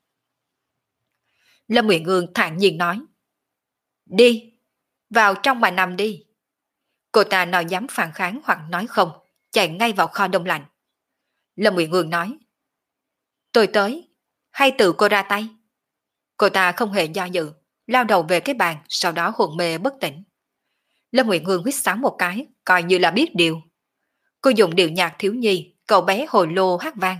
Lâm Uyển Ương thản nhiên nói: Đi, vào trong mà nằm đi. Cô ta nào dám phản kháng hoặc nói không, chạy ngay vào kho đông lạnh. Lâm Uyển Ương nói: Tôi tới, hay tự cô ra tay? Cô ta không hề do dự, lao đầu về cái bàn, sau đó hôn mê bất tỉnh. Lâm Uyển Ương huýt sáo một cái, coi như là biết điều. Cô dùng điệu nhạc thiếu nhi, cậu bé hồi lô hát vang.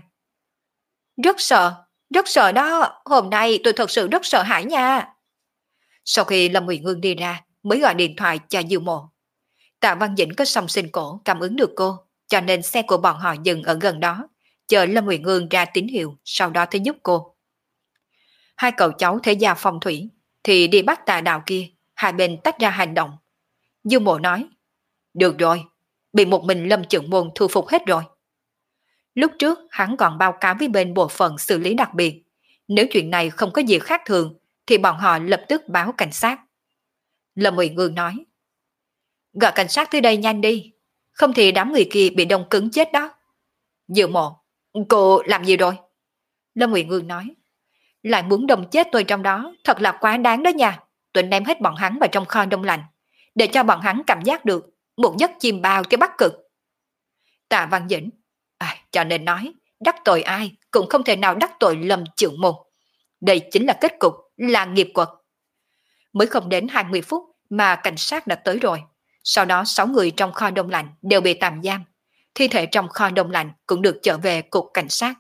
Rất sợ đó, hôm nay tôi thật sự rất sợ hãi nha. Sau khi Lâm Uyển Ương đi ra, mới gọi điện thoại cho Diêu Mộ. Tạ Văn Dĩnh có song sinh cổ cảm ứng được cô, cho nên xe của bọn họ dừng ở gần đó, chờ Lâm Uyển Ương ra tín hiệu, sau đó tới giúp cô. Hai cậu cháu thế gia phong thủy, thì đi bắt tà đạo kia, hai bên tách ra hành động. Diêu Mộ nói: Được rồi, bị một mình Lâm Chưởng Môn thu phục hết rồi. Lúc trước hắn còn báo cáo với bên bộ phận xử lý đặc biệt, nếu chuyện này không có gì khác thường thì bọn họ lập tức báo cảnh sát. Lâm Uyển Ương nói: Gọi cảnh sát tới đây nhanh đi, không thì đám người kia bị đông cứng chết đó. Diệu Mộ: Cô làm gì rồi? Lâm Uyển Ương nói: Lại muốn đông chết tôi trong đó, thật là quá đáng đó nha. Tôi ném hết bọn hắn vào trong kho đông lạnh, để cho bọn hắn cảm giác được một giấc chim bao cái Bắc Cực. Tạ Văn Dĩnh: Cho nên nói, đắc tội ai cũng không thể nào đắc tội Lâm Chưởng Môn. Đây chính là kết cục, là nghiệp quật. Mới không đến 20 phút mà cảnh sát đã tới rồi. Sau đó 6 người trong kho đông lạnh đều bị tạm giam. Thi thể trong kho đông lạnh cũng được trở về cục cảnh sát.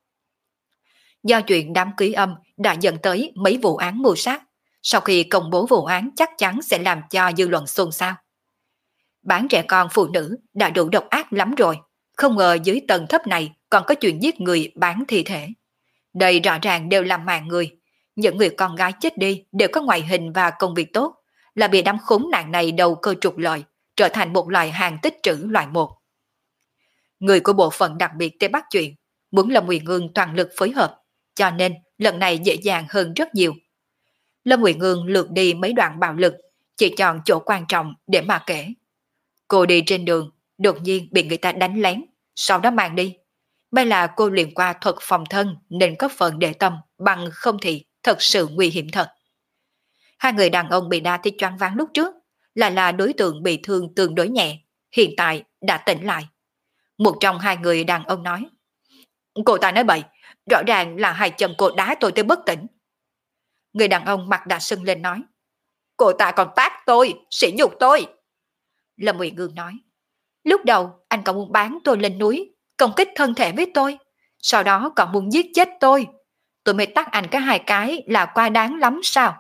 Do chuyện đám cưới âm đã dẫn tới mấy vụ án mưu sát. Sau khi công bố vụ án chắc chắn sẽ làm cho dư luận xôn xao. Bán trẻ con phụ nữ đã đủ độc ác lắm rồi. Không ngờ dưới tầng thấp này còn có chuyện giết người bán thi thể. Đây rõ ràng đều là mạng người. Những người con gái chết đi đều có ngoại hình và công việc tốt, là bị đám khốn nạn này đầu cơ trục lợi, trở thành một loại hàng tích trữ loại một. Người của bộ phận đặc biệt tới bắt chuyện, muốn Lâm Uyển Ương toàn lực phối hợp, cho nên lần này dễ dàng hơn rất nhiều. Lâm Uyển Ương lược đi mấy đoạn bạo lực, chỉ chọn chỗ quan trọng để mà kể. Cô đi trên đường, đột nhiên bị người ta đánh lén, sau đó mang đi. May là cô luyện qua thuật phòng thân nên có phần để tâm, bằng không thì thật sự nguy hiểm thật. Hai người đàn ông bị đa thì choáng váng lúc trước, lại là đối tượng bị thương tương đối nhẹ, hiện tại đã tỉnh lại. Một trong hai người đàn ông nói: Cô ta nói bậy, rõ ràng là hai chân cô đá tôi tới bất tỉnh. Người đàn ông mặt đã sưng lên nói: Cô ta còn tát tôi, sỉ nhục tôi. Lâm Uyển Ương nói: Lúc đầu anh còn muốn bán tôi lên núi, công kích thân thể với tôi, sau đó còn muốn giết chết tôi. Tôi mới tát anh cái hai cái là quá đáng lắm sao?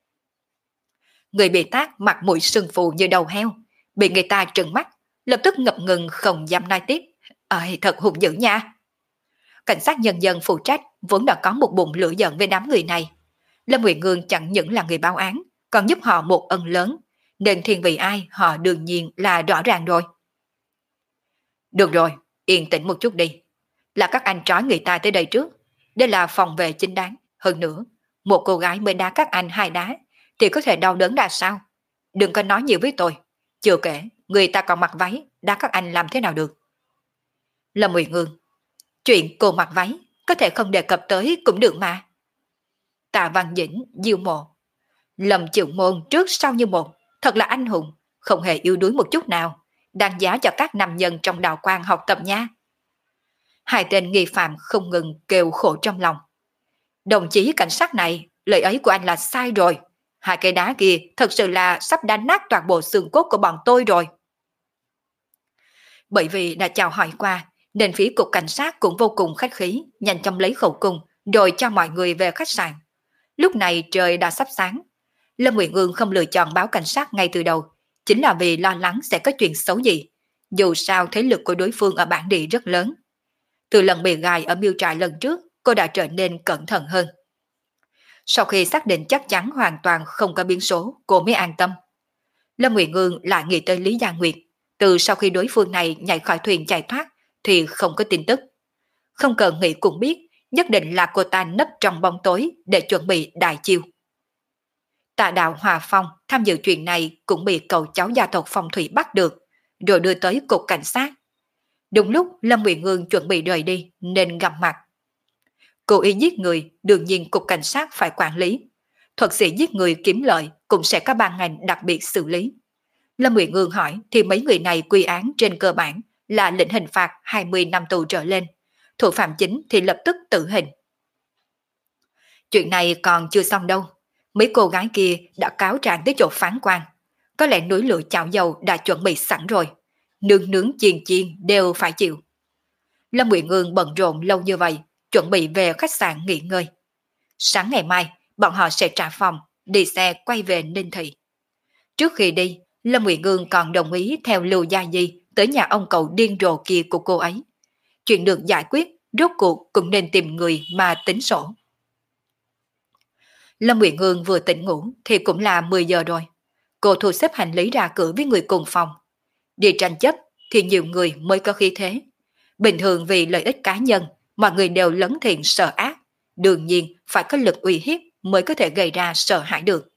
Người bị tát mặt mũi sưng phù như đầu heo, bị người ta trừng mắt, lập tức ngập ngừng không dám nói tiếp. Thật hung dữ nha. Cảnh sát nhân dân phụ trách vốn đã có một bụng lửa giận với đám người này. Lâm Uyển Ương chẳng những là người báo án, còn giúp họ một ân lớn, nên thiên vị ai họ đương nhiên là rõ ràng rồi. Được rồi, yên tĩnh một chút đi. Là các anh trói người ta tới đây trước. Đây là phòng vệ chính đáng. Hơn nữa, một cô gái mới đá các anh hai đá thì có thể đau đớn ra sao? Đừng có nói nhiều với tôi. Chưa kể, người ta còn mặc váy, đá các anh làm thế nào được? Lâm Uyển Ương: Chuyện cô mặc váy có thể không đề cập tới cũng được mà. Tạ Văn Dĩnh, Diêu Mộ: Lâm Chưởng Môn trước sau như một, thật là anh hùng, không hề yếu đuối một chút nào, đáng giá cho các nam nhân trong đạo quan học tập nha. Hai tên nghi phạm không ngừng kêu khổ trong lòng. Đồng chí cảnh sát này, lời ấy của anh là sai rồi. Hai cây đá kia thật sự là sắp đánh nát toàn bộ xương cốt của bọn tôi rồi. Bởi vì đã chào hỏi qua, nên phía cục cảnh sát cũng vô cùng khách khí, nhanh chóng lấy khẩu cung, rồi cho mọi người về khách sạn. Lúc này trời đã sắp sáng. Lâm Uyển Ương không lựa chọn báo cảnh sát ngay từ đầu, chính là vì lo lắng sẽ có chuyện xấu gì. Dù sao thế lực của đối phương ở bản địa rất lớn. Từ lần bị gài ở miêu trại lần trước, cô đã trở nên cẩn thận hơn. Sau khi xác định chắc chắn hoàn toàn không có biến số, cô mới an tâm. Lâm Nguyệt Ngương lại nghĩ tới Lý Gia Nguyệt. Từ sau khi đối phương này nhảy khỏi thuyền chạy thoát thì không có tin tức. Không cần nghĩ cũng biết, nhất định là cô ta nấp trong bóng tối để chuẩn bị đại chiêu. Tạ đạo Hòa Phong tham dự chuyện này cũng bị cậu cháu gia tộc Phong Thủy bắt được, rồi đưa tới cục cảnh sát. Đúng lúc Lâm Nguyệt Ngương chuẩn bị rời đi nên gặp mặt. Cố ý giết người đương nhiên cục cảnh sát phải quản lý. Thuật sĩ giết người kiếm lợi cũng sẽ có ban ngành đặc biệt xử lý. Lâm Nguyệt Ngương hỏi thì mấy người này quy án trên cơ bản là lệnh hình phạt 20 năm tù trở lên. Thủ phạm chính thì lập tức tử hình. Chuyện này còn chưa xong đâu. Mấy cô gái kia đã cáo trạng tới chỗ phán quan. Có lẽ núi lửa chảo dầu đã chuẩn bị sẵn rồi. Nướng nướng chiên chiên đều phải chịu. Lâm Nguyệt Ngương bận rộn lâu như vậy, chuẩn bị về khách sạn nghỉ ngơi. Sáng ngày mai, bọn họ sẽ trả phòng, đi xe quay về Ninh Thị. Trước khi đi, Lâm Nguyệt Ngương còn đồng ý theo Lưu Gia Di tới nhà ông cậu điên rồ kia của cô ấy. Chuyện được giải quyết, rốt cuộc cũng nên tìm người mà tính sổ. Lâm Nguyệt Ngương vừa tỉnh ngủ thì cũng là 10 giờ rồi. Cô thu xếp hành lý ra cửa với người cùng phòng. Đi tranh chấp thì nhiều người mới có khí thế. Bình thường vì lợi ích cá nhân, mọi người đều lấn thiện sợ ác. Đương nhiên phải có lực uy hiếp mới có thể gây ra sợ hãi được.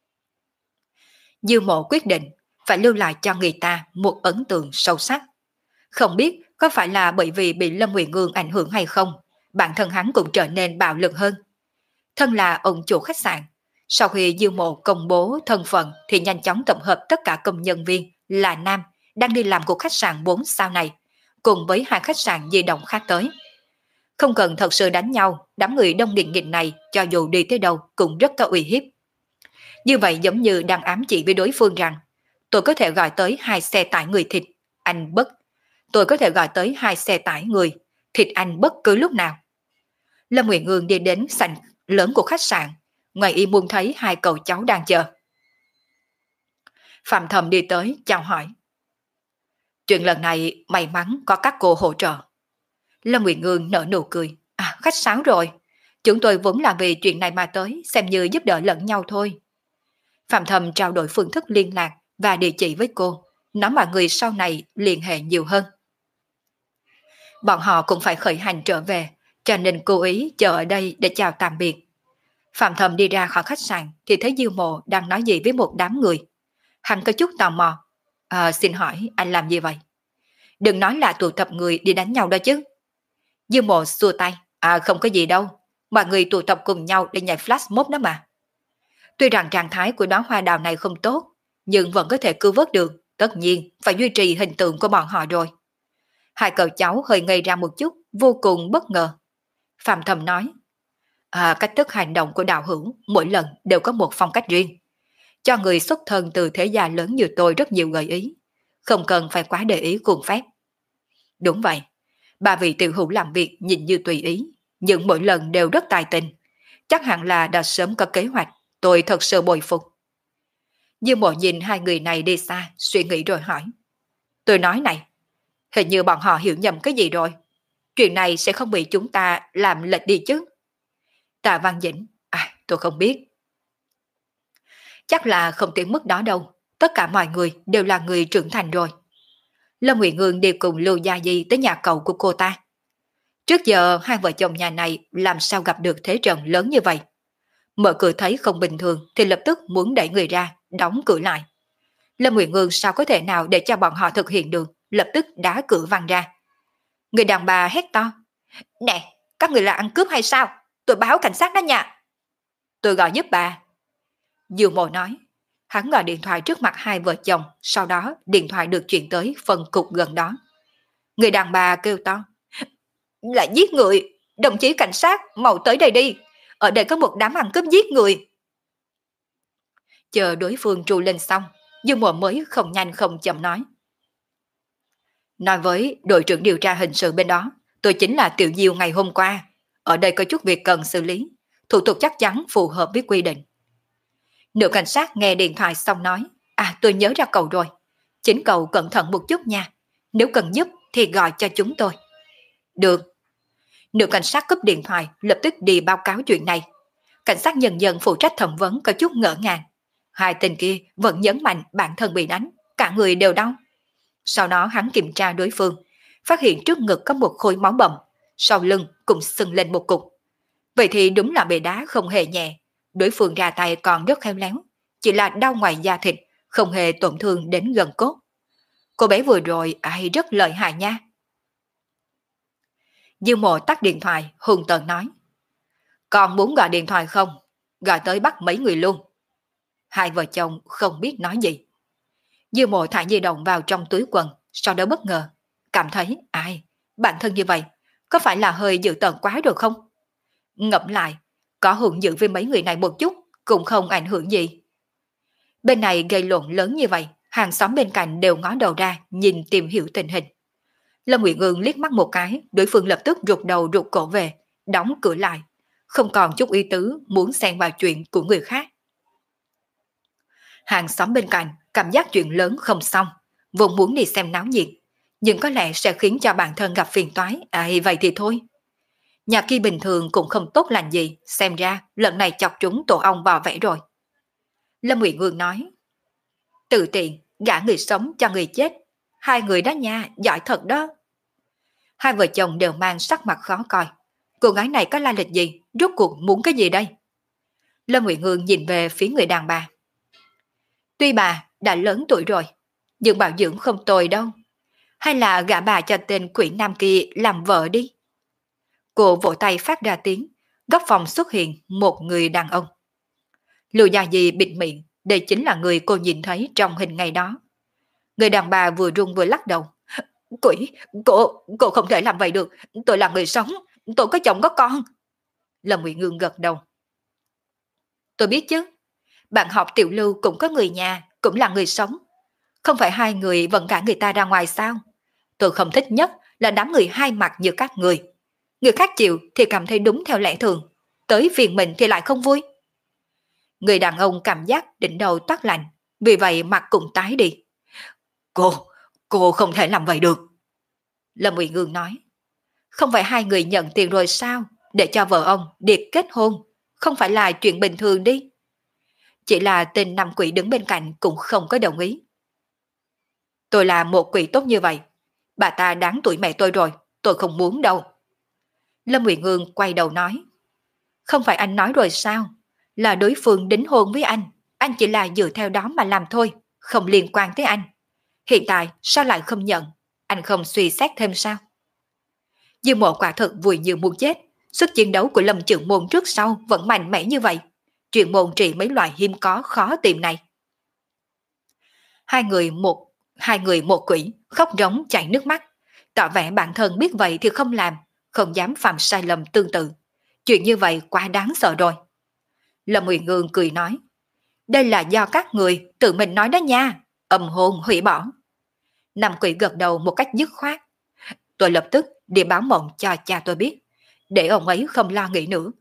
Dư Mộ quyết định phải lưu lại cho người ta một ấn tượng sâu sắc. Không biết có phải là bởi vì bị Lâm Nguyệt Ngương ảnh hưởng hay không, bản thân hắn cũng trở nên bạo lực hơn. Thân là ông chủ khách sạn, sau khi Dư Mộ công bố thân phận thì nhanh chóng tập hợp tất cả công nhân viên là nam đang đi làm của khách sạn 4 sao này, cùng với 2 khách sạn di động khác tới. Không cần thật sự đánh nhau, đám người đông nghìn nghịt này cho dù đi tới đâu cũng rất có uy hiếp. Như vậy giống như đang ám chỉ với đối phương rằng tôi có thể gọi tới 2 xe tải người thịt, anh bất. Tôi có thể gọi tới 2 xe tải người, thịt anh bất cứ lúc nào. Lâm Nguyệt Ngương đi đến sảnh lớn của khách sạn, ngoài y muốn thấy 2 cậu cháu đang chờ. Phạm Thầm đi tới chào hỏi. Chuyện lần này may mắn có các cô hỗ trợ. Lâm Nguyệt Ngương nở nụ cười. À, khách sáo rồi. Chúng tôi vốn là vì chuyện này mà tới, xem như giúp đỡ lẫn nhau thôi. Phạm Thầm trao đổi phương thức liên lạc và địa chỉ với cô, nói mọi người sau này liên hệ nhiều hơn. Bọn họ cũng phải khởi hành trở về, cho nên cố ý chờ ở đây để chào tạm biệt. Phạm Thầm đi ra khỏi khách sạn thì thấy Dư Mộ đang nói gì với một đám người. Hắn có chút tò mò. Xin hỏi anh làm gì vậy? Đừng nói là tụ tập người đi đánh nhau đó chứ. Dư Mộ xua tay. Không có gì đâu. Mọi người tụ tập cùng nhau để nhảy flash mob đó mà. Tuy rằng trạng thái của đóa hoa đào này không tốt, nhưng vẫn có thể cứu vớt được. Tất nhiên phải duy trì hình tượng của bọn họ rồi. 2 cậu cháu hơi ngây ra một chút, vô cùng bất ngờ. Phạm Thầm nói. Cách thức hành động của đạo hữu mỗi lần đều có một phong cách riêng. Cho người xuất thân từ thế gia lớn như tôi rất nhiều gợi ý. Không cần phải quá để ý cuồng phép. Đúng vậy. 3 vị tiểu hữu làm việc nhìn như tùy ý, nhưng mỗi lần đều rất tài tình. Chắc hẳn là đã sớm có kế hoạch. Tôi thật sự bội phục. Dư Mộ nhìn 2 người này đi xa, suy nghĩ rồi hỏi. Tôi nói này, hình như bọn họ hiểu nhầm cái gì rồi. Chuyện này sẽ không bị chúng ta làm lệch đi chứ. Tạ Văn Dĩnh, tôi không biết. Chắc là không tới mức đó đâu. Tất cả mọi người đều là người trưởng thành rồi. Lâm Nguyệt Ngương đi cùng Lưu Gia Di tới nhà cậu của cô ta. Trước giờ 2 vợ chồng nhà này làm sao gặp được thế trận lớn như vậy. Mở cửa thấy không bình thường thì lập tức muốn đẩy người ra, đóng cửa lại. Lâm Nguyệt Ngương sao có thể nào để cho bọn họ thực hiện được, lập tức đá cửa văng ra. Người đàn bà hét to. Nè, các người là ăn cướp hay sao? Tôi báo cảnh sát đó nha. Tôi gọi giúp bà. Dư Mộ nói. Hắn gọi điện thoại trước mặt 2 vợ chồng, sau đó điện thoại được chuyển tới phân cục gần đó. Người đàn bà kêu to. Là giết người, đồng chí cảnh sát, mau tới đây đi. Ở đây có một đám ăn cướp giết người. Chờ đối phương tru lên xong, Dư Mộ mới không nhanh không chậm nói. Nói với đội trưởng điều tra hình sự bên đó, tôi chính là Tiểu Diêu ngày hôm qua. Ở đây có chút việc cần xử lý, thủ tục chắc chắn phù hợp với quy định. Nữ cảnh sát nghe điện thoại xong nói. Tôi nhớ ra cậu rồi. Chính cậu cẩn thận một chút nha. Nếu cần giúp thì gọi cho chúng tôi. Được. Nữ cảnh sát cúp điện thoại lập tức đi báo cáo chuyện này. Cảnh sát nhân dân phụ trách thẩm vấn có chút ngỡ ngàng. Hai tên kia vẫn nhấn mạnh bản thân bị đánh, cả người đều đau. Sau đó hắn kiểm tra đối phương, phát hiện trước ngực có một khối máu bầm, sau lưng cũng sưng lên một cục. Vậy thì đúng là bị đá không hề nhẹ, đối phương ra tay còn rất khéo léo, chỉ là đau ngoài da thịt, không hề tổn thương đến gần cốt. Cô bé vừa rồi ai rất lợi hại nha. Dư Mộ tắt điện thoại, hung tợn nói. Còn muốn gọi điện thoại không? Gọi tới bắt mấy người luôn. Hai vợ chồng không biết nói gì. Dư Mộ thả di động vào trong túi quần, sau đó bất ngờ. Cảm thấy, bản thân như vậy, có phải là hơi dự tợn quá rồi không? Ngẫm lại, có hung dữ với mấy người này một chút, cũng không ảnh hưởng gì. Bên này gây lộn lớn như vậy, hàng xóm bên cạnh đều ngó đầu ra, nhìn tìm hiểu tình hình. Lâm Nguyệt Ương liếc mắt một cái, đối phương lập tức rụt đầu rụt cổ về, đóng cửa lại, không còn chút ý tứ muốn xen vào chuyện của người khác. Hàng xóm bên cạnh cảm giác chuyện lớn không xong, vốn muốn đi xem náo nhiệt, nhưng có lẽ sẽ khiến cho bản thân gặp phiền toái, vậy thì thôi. Nhà kia bình thường cũng không tốt lành gì, xem ra lần này chọc trúng tổ ong vò vẽ rồi. Lâm Nguyệt Ương nói, tự tiện, gả người sống cho người chết, hai người đó nha, giỏi thật đó. Hai vợ chồng đều mang sắc mặt khó coi. Cô gái này có la lịch gì, rốt cuộc muốn cái gì đây? Lâm Nguyệt Ương nhìn về phía người đàn bà. Tuy bà đã lớn tuổi rồi, nhưng bảo dưỡng không tồi đâu. Hay là gả bà cho tên quỷ nam kia làm vợ đi. Cô vỗ tay phát ra tiếng, góc phòng xuất hiện một người đàn ông. Lưu Gia Di bịt miệng, đây chính là người cô nhìn thấy trong hình ngày đó. Người đàn bà vừa run vừa lắc đầu. Quỷ, cô không thể làm vậy được, tôi là người sống, tôi có chồng có con. Lâm Nguyệt Ngương gật đầu. Tôi biết chứ, bạn học Tiểu Lưu cũng có người nhà, cũng là người sống. Không phải hai người vẫn gả người ta ra ngoài sao? Tôi không thích nhất là đám người hai mặt như các người. Người khác chịu thì cảm thấy đúng theo lẽ thường, tới phiền mình thì lại không vui. Người đàn ông cảm giác đỉnh đầu toát lạnh, vì vậy mặt cũng tái đi. Cô không thể làm vậy được. Lâm Nguyệt Ngương nói, không phải hai người nhận tiền rồi sao, để cho vợ ông điệp kết hôn, không phải là chuyện bình thường đi. Chỉ là tên năm quỷ đứng bên cạnh cũng không có đồng ý. Tôi là một quỷ tốt như vậy, bà ta đáng tuổi mẹ tôi rồi, tôi không muốn đâu. Lâm Nguyệt Ngương quay đầu nói, không phải anh nói rồi sao, là đối phương đính hôn với anh chỉ là dựa theo đó mà làm thôi, không liên quan tới anh. Hiện tại sao lại không nhận, anh không suy xét thêm sao? Dư Mộ quả thật vui như muốn chết, sức chiến đấu của Lâm Trưởng Môn trước sau vẫn mạnh mẽ như vậy, chuyện môn trị mấy loại hiếm có khó tìm này. Hai người một quỷ, khóc rống chảy nước mắt, tỏ vẻ bản thân biết vậy thì không làm, không dám phạm sai lầm tương tự. Chuyện như vậy quá đáng sợ rồi. Lâm Nguyệt Ngương cười nói, đây là do các người tự mình nói đó nha, âm hồn hủy bỏ. Nam quỷ gật đầu một cách dứt khoát. Tôi lập tức đi báo mộng cho cha tôi biết, để ông ấy không lo nghĩ nữa.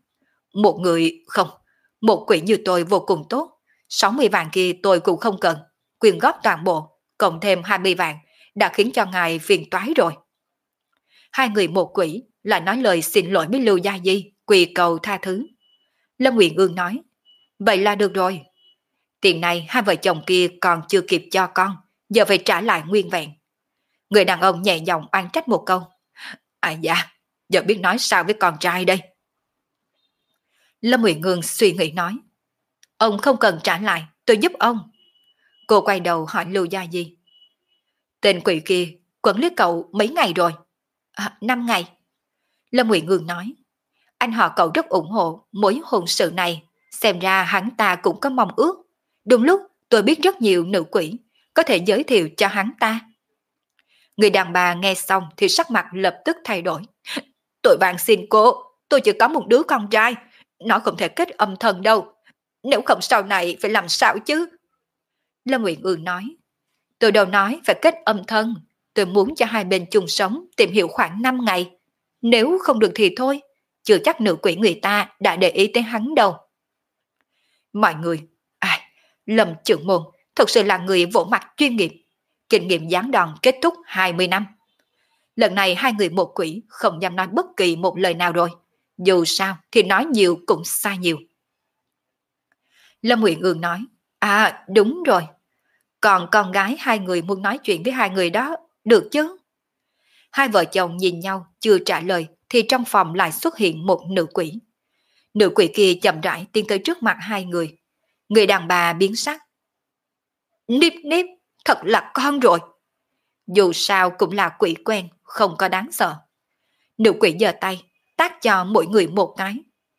Một quỷ như tôi vô cùng tốt, 60 vạn kia tôi cũng không cần, quyên góp toàn bộ, cộng thêm 20 vạn, đã khiến cho ngài phiền toái rồi. Hai người một quỷ lại nói lời xin lỗi với Lưu Gia Di, quỳ cầu tha thứ. Lâm Nguyện Ương nói, vậy là được rồi. Tiền này hai vợ chồng kia còn chưa kịp cho con, giờ phải trả lại nguyên vẹn. Người đàn ông nhẹ giọng oan trách một câu. Dạ, giờ biết nói sao với con trai đây. Lâm Nguyện Ngương suy nghĩ nói, ông không cần trả lại, tôi giúp ông. Cô quay đầu hỏi Lưu Gia Di. Tên quỷ kia quấn lấy cậu mấy ngày rồi? 5 ngày. Lâm Nguyện Ngương nói, anh họ cậu rất ủng hộ mối hôn sự này, xem ra hắn ta cũng có mong ước. Đúng lúc tôi biết rất nhiều nữ quỷ, có thể giới thiệu cho hắn ta. Người đàn bà nghe xong thì sắc mặt lập tức thay đổi. Tôi van xin cô, tôi chỉ có một đứa con trai, nó không thể kết âm thần đâu. Nếu không sau này phải làm sao chứ? Lâm Nguyện Ương nói, tôi đâu nói phải kết âm thân, tôi muốn cho hai bên chung sống tìm hiểu khoảng 5 ngày. Nếu không được thì thôi, chưa chắc nữ quỷ người ta đã để ý tới hắn đâu. Mọi người, Lâm Trưởng Môn thật sự là người vỗ mặt chuyên nghiệp, kinh nghiệm giáng đòn kết thúc 20 năm. Lần này hai người một quỷ không dám nói bất kỳ một lời nào rồi. Dù sao thì nói nhiều cũng sai nhiều. Lâm Uyển Ương nói, à đúng rồi, còn con gái hai người muốn nói chuyện với hai người đó, được chứ? Hai vợ chồng nhìn nhau chưa trả lời thì trong phòng lại xuất hiện một nữ quỷ. Nữ quỷ kia chậm rãi tiến tới trước mặt hai người. Người đàn bà biến sắc. Níp níp, thật là con rồi. Dù sao cũng là quỷ quen, không có đáng sợ. Nữ quỷ giơ tay, tát cho mỗi người một cái.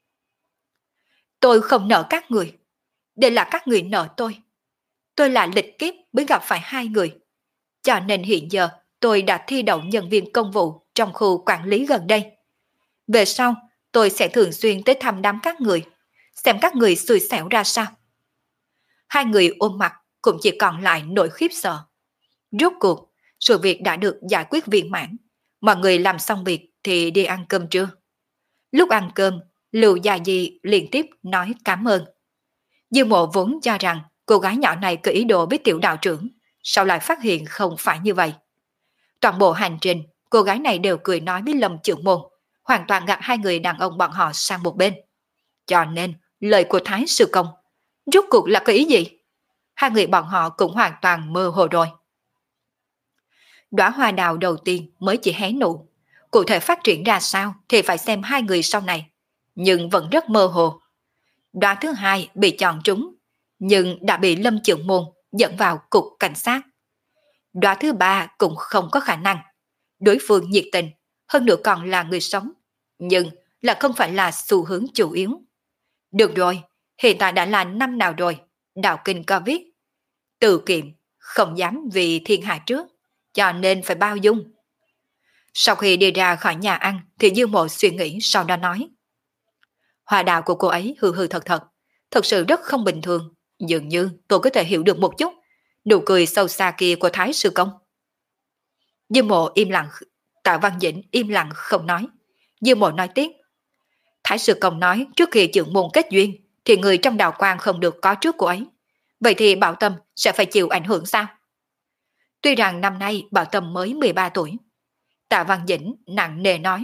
Tôi không nợ các người. Đây là các người nợ tôi. Tôi là lịch kiếp mới gặp phải hai người. Cho nên hiện giờ tôi đã thi đậu nhân viên công vụ trong khu quản lý gần đây. Về sau, tôi sẽ thường xuyên tới thăm đám các người, xem các người xui xẻo ra sao. Hai người ôm mặt cũng chỉ còn lại nỗi khiếp sợ. Rốt cuộc, sự việc đã được giải quyết viên mãn. Mọi người làm xong việc thì đi ăn cơm trưa. Lúc ăn cơm, Lưu Gia Di liên tiếp nói cảm ơn. Dư Mộ vốn cho rằng cô gái nhỏ này có ý đồ với tiểu đạo trưởng, sau lại phát hiện không phải như vậy. Toàn bộ hành trình, cô gái này đều cười nói với Lâm Trưởng Môn, hoàn toàn gạt hai người đàn ông bọn họ sang một bên. Cho nên, lời của Thái Sư Công, rốt cuộc là có ý gì? Hai người bọn họ cũng hoàn toàn mơ hồ rồi. Đóa hoa đào đầu tiên mới chỉ hé nụ, cụ thể phát triển ra sao thì phải xem hai người sau này, nhưng vẫn rất mơ hồ. Đóa thứ hai bị chọn trúng, nhưng đã bị Lâm Trưởng Môn dẫn vào cục cảnh sát. Đóa thứ ba cũng không có khả năng. Đối phương nhiệt tình, hơn nữa còn là người sống, nhưng là không phải là xu hướng chủ yếu. Được rồi, hiện tại đã là năm nào rồi, đạo kinh có viết. Tự kiệm, không dám vì thiên hạ trước, cho nên phải bao dung. Sau khi đi ra khỏi nhà ăn thì Dương Mộ suy nghĩ sau đó nói. Hoa đào của cô ấy hư hư thật thật, thật sự rất không bình thường, dường như tôi có thể hiểu được một chút nụ cười sâu xa kia của Thái Sư Công. Dương Mộ im lặng, Tạ Văn Dĩnh im lặng không nói. Dương Mộ nói tiếp. Thái Sư Công nói trước khi trưởng môn kết duyên thì người trong đạo quan không được có trước cô ấy. Vậy thì Bảo Tâm sẽ phải chịu ảnh hưởng sao? Tuy rằng năm nay Bảo Tâm mới 13 tuổi. Tạ Văn Dĩnh nặng nề nói.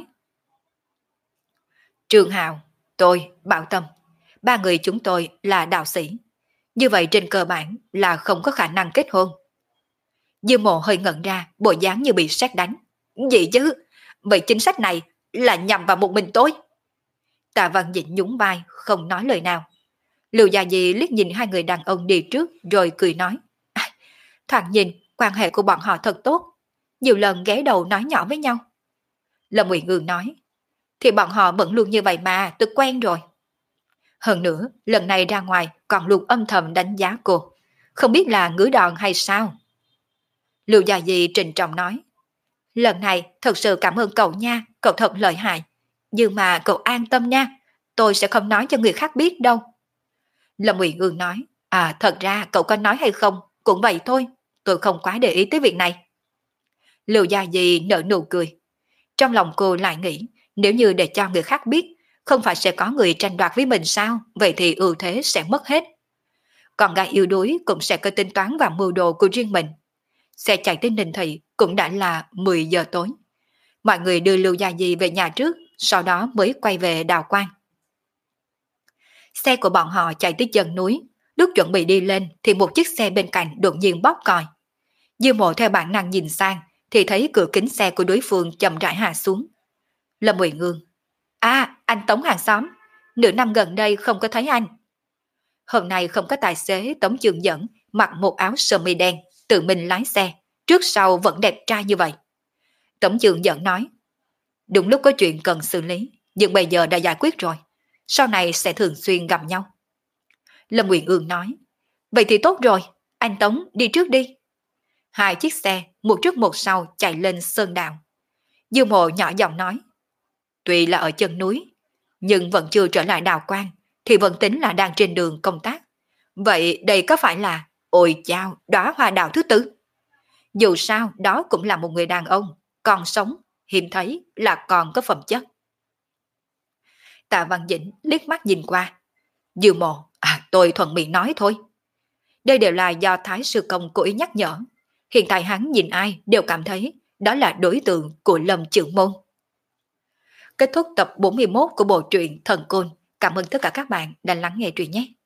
Trường Hào, tôi, Bảo Tâm, ba người chúng tôi là đạo sĩ. Như vậy trên cơ bản là không có khả năng kết hôn. Dương Mộ hơi ngẩn ra, bộ dáng như bị sét đánh. Gì chứ? Vậy chính sách này là nhằm vào một mình tôi. Tạ Văn Dĩnh nhún vai, không nói lời nào. Lưu Gia Di liếc nhìn hai người đàn ông đi trước rồi cười nói. Thoạt nhìn, quan hệ của bọn họ thật tốt. Nhiều lần ghé đầu nói nhỏ với nhau. Lâm Uyển Ương nói. Thì bọn họ vẫn luôn như vậy mà, tôi quen rồi. Hơn nữa, lần này ra ngoài còn luôn âm thầm đánh giá cô. Không biết là ngứa đòn hay sao? Lưu Gia Di trịnh trọng nói. Lần này thật sự cảm ơn cậu nha, cậu thật lợi hại. Nhưng mà cậu an tâm nha, tôi sẽ không nói cho người khác biết đâu. Lâm Uyển Ương nói. À thật ra cậu có nói hay không, cũng vậy thôi, tôi không quá để ý tới việc này. Lưu Gia Di nở nụ cười. Trong lòng cô lại nghĩ, nếu như để cho người khác biết, không phải sẽ có người tranh đoạt với mình sao, vậy thì ưu thế sẽ mất hết. Còn gái yếu đuối cũng sẽ có tính toán và mưu đồ của riêng mình. Xe chạy tới Ninh Thị cũng đã là 10 giờ tối. Mọi người đưa Lưu Gia Di về nhà trước, sau đó mới quay về Đào Quan. Xe của bọn họ chạy tới chân núi, lúc chuẩn bị đi lên thì một chiếc xe bên cạnh đột nhiên bóp còi. Dư Mộ theo bản năng nhìn sang thì thấy cửa kính xe của đối phương chậm rãi hạ xuống. Lâm Uyển Ương. À, anh Tống hàng xóm, nửa năm gần đây không có thấy anh. Hôm nay không có tài xế Tống Trường Dẫn mặc một áo sơ mi đen, tự mình lái xe, trước sau vẫn đẹp trai như vậy. Tống Trường Dẫn nói. Đúng lúc có chuyện cần xử lý, nhưng bây giờ đã giải quyết rồi. Sau này sẽ thường xuyên gặp nhau. Lâm Uyển Ương nói. Vậy thì tốt rồi, anh Tống đi trước đi. Hai chiếc xe, một trước một sau chạy lên sơn đạo. Dư Mộ nhỏ giọng nói. Tuy là ở chân núi, nhưng vẫn chưa trở lại Đào Quan, thì vẫn tính là đang trên đường công tác. Vậy đây có phải là ôi chao đóa hoa đào thứ tư? Dù sao đó cũng là một người đàn ông, còn sống, hiếm thấy là còn có phẩm chất. Tạ Văn Dĩnh liếc mắt nhìn qua. Dư Mộ, tôi thuận miệng nói thôi. Đây đều là do Thái Sư Công cố ý nhắc nhở. Hiện tại hắn nhìn ai đều cảm thấy đó là đối tượng của Lâm Trưởng Môn. Kết thúc tập 41 của bộ truyện Thần Côn. Cảm ơn tất cả các bạn đã lắng nghe truyện nhé.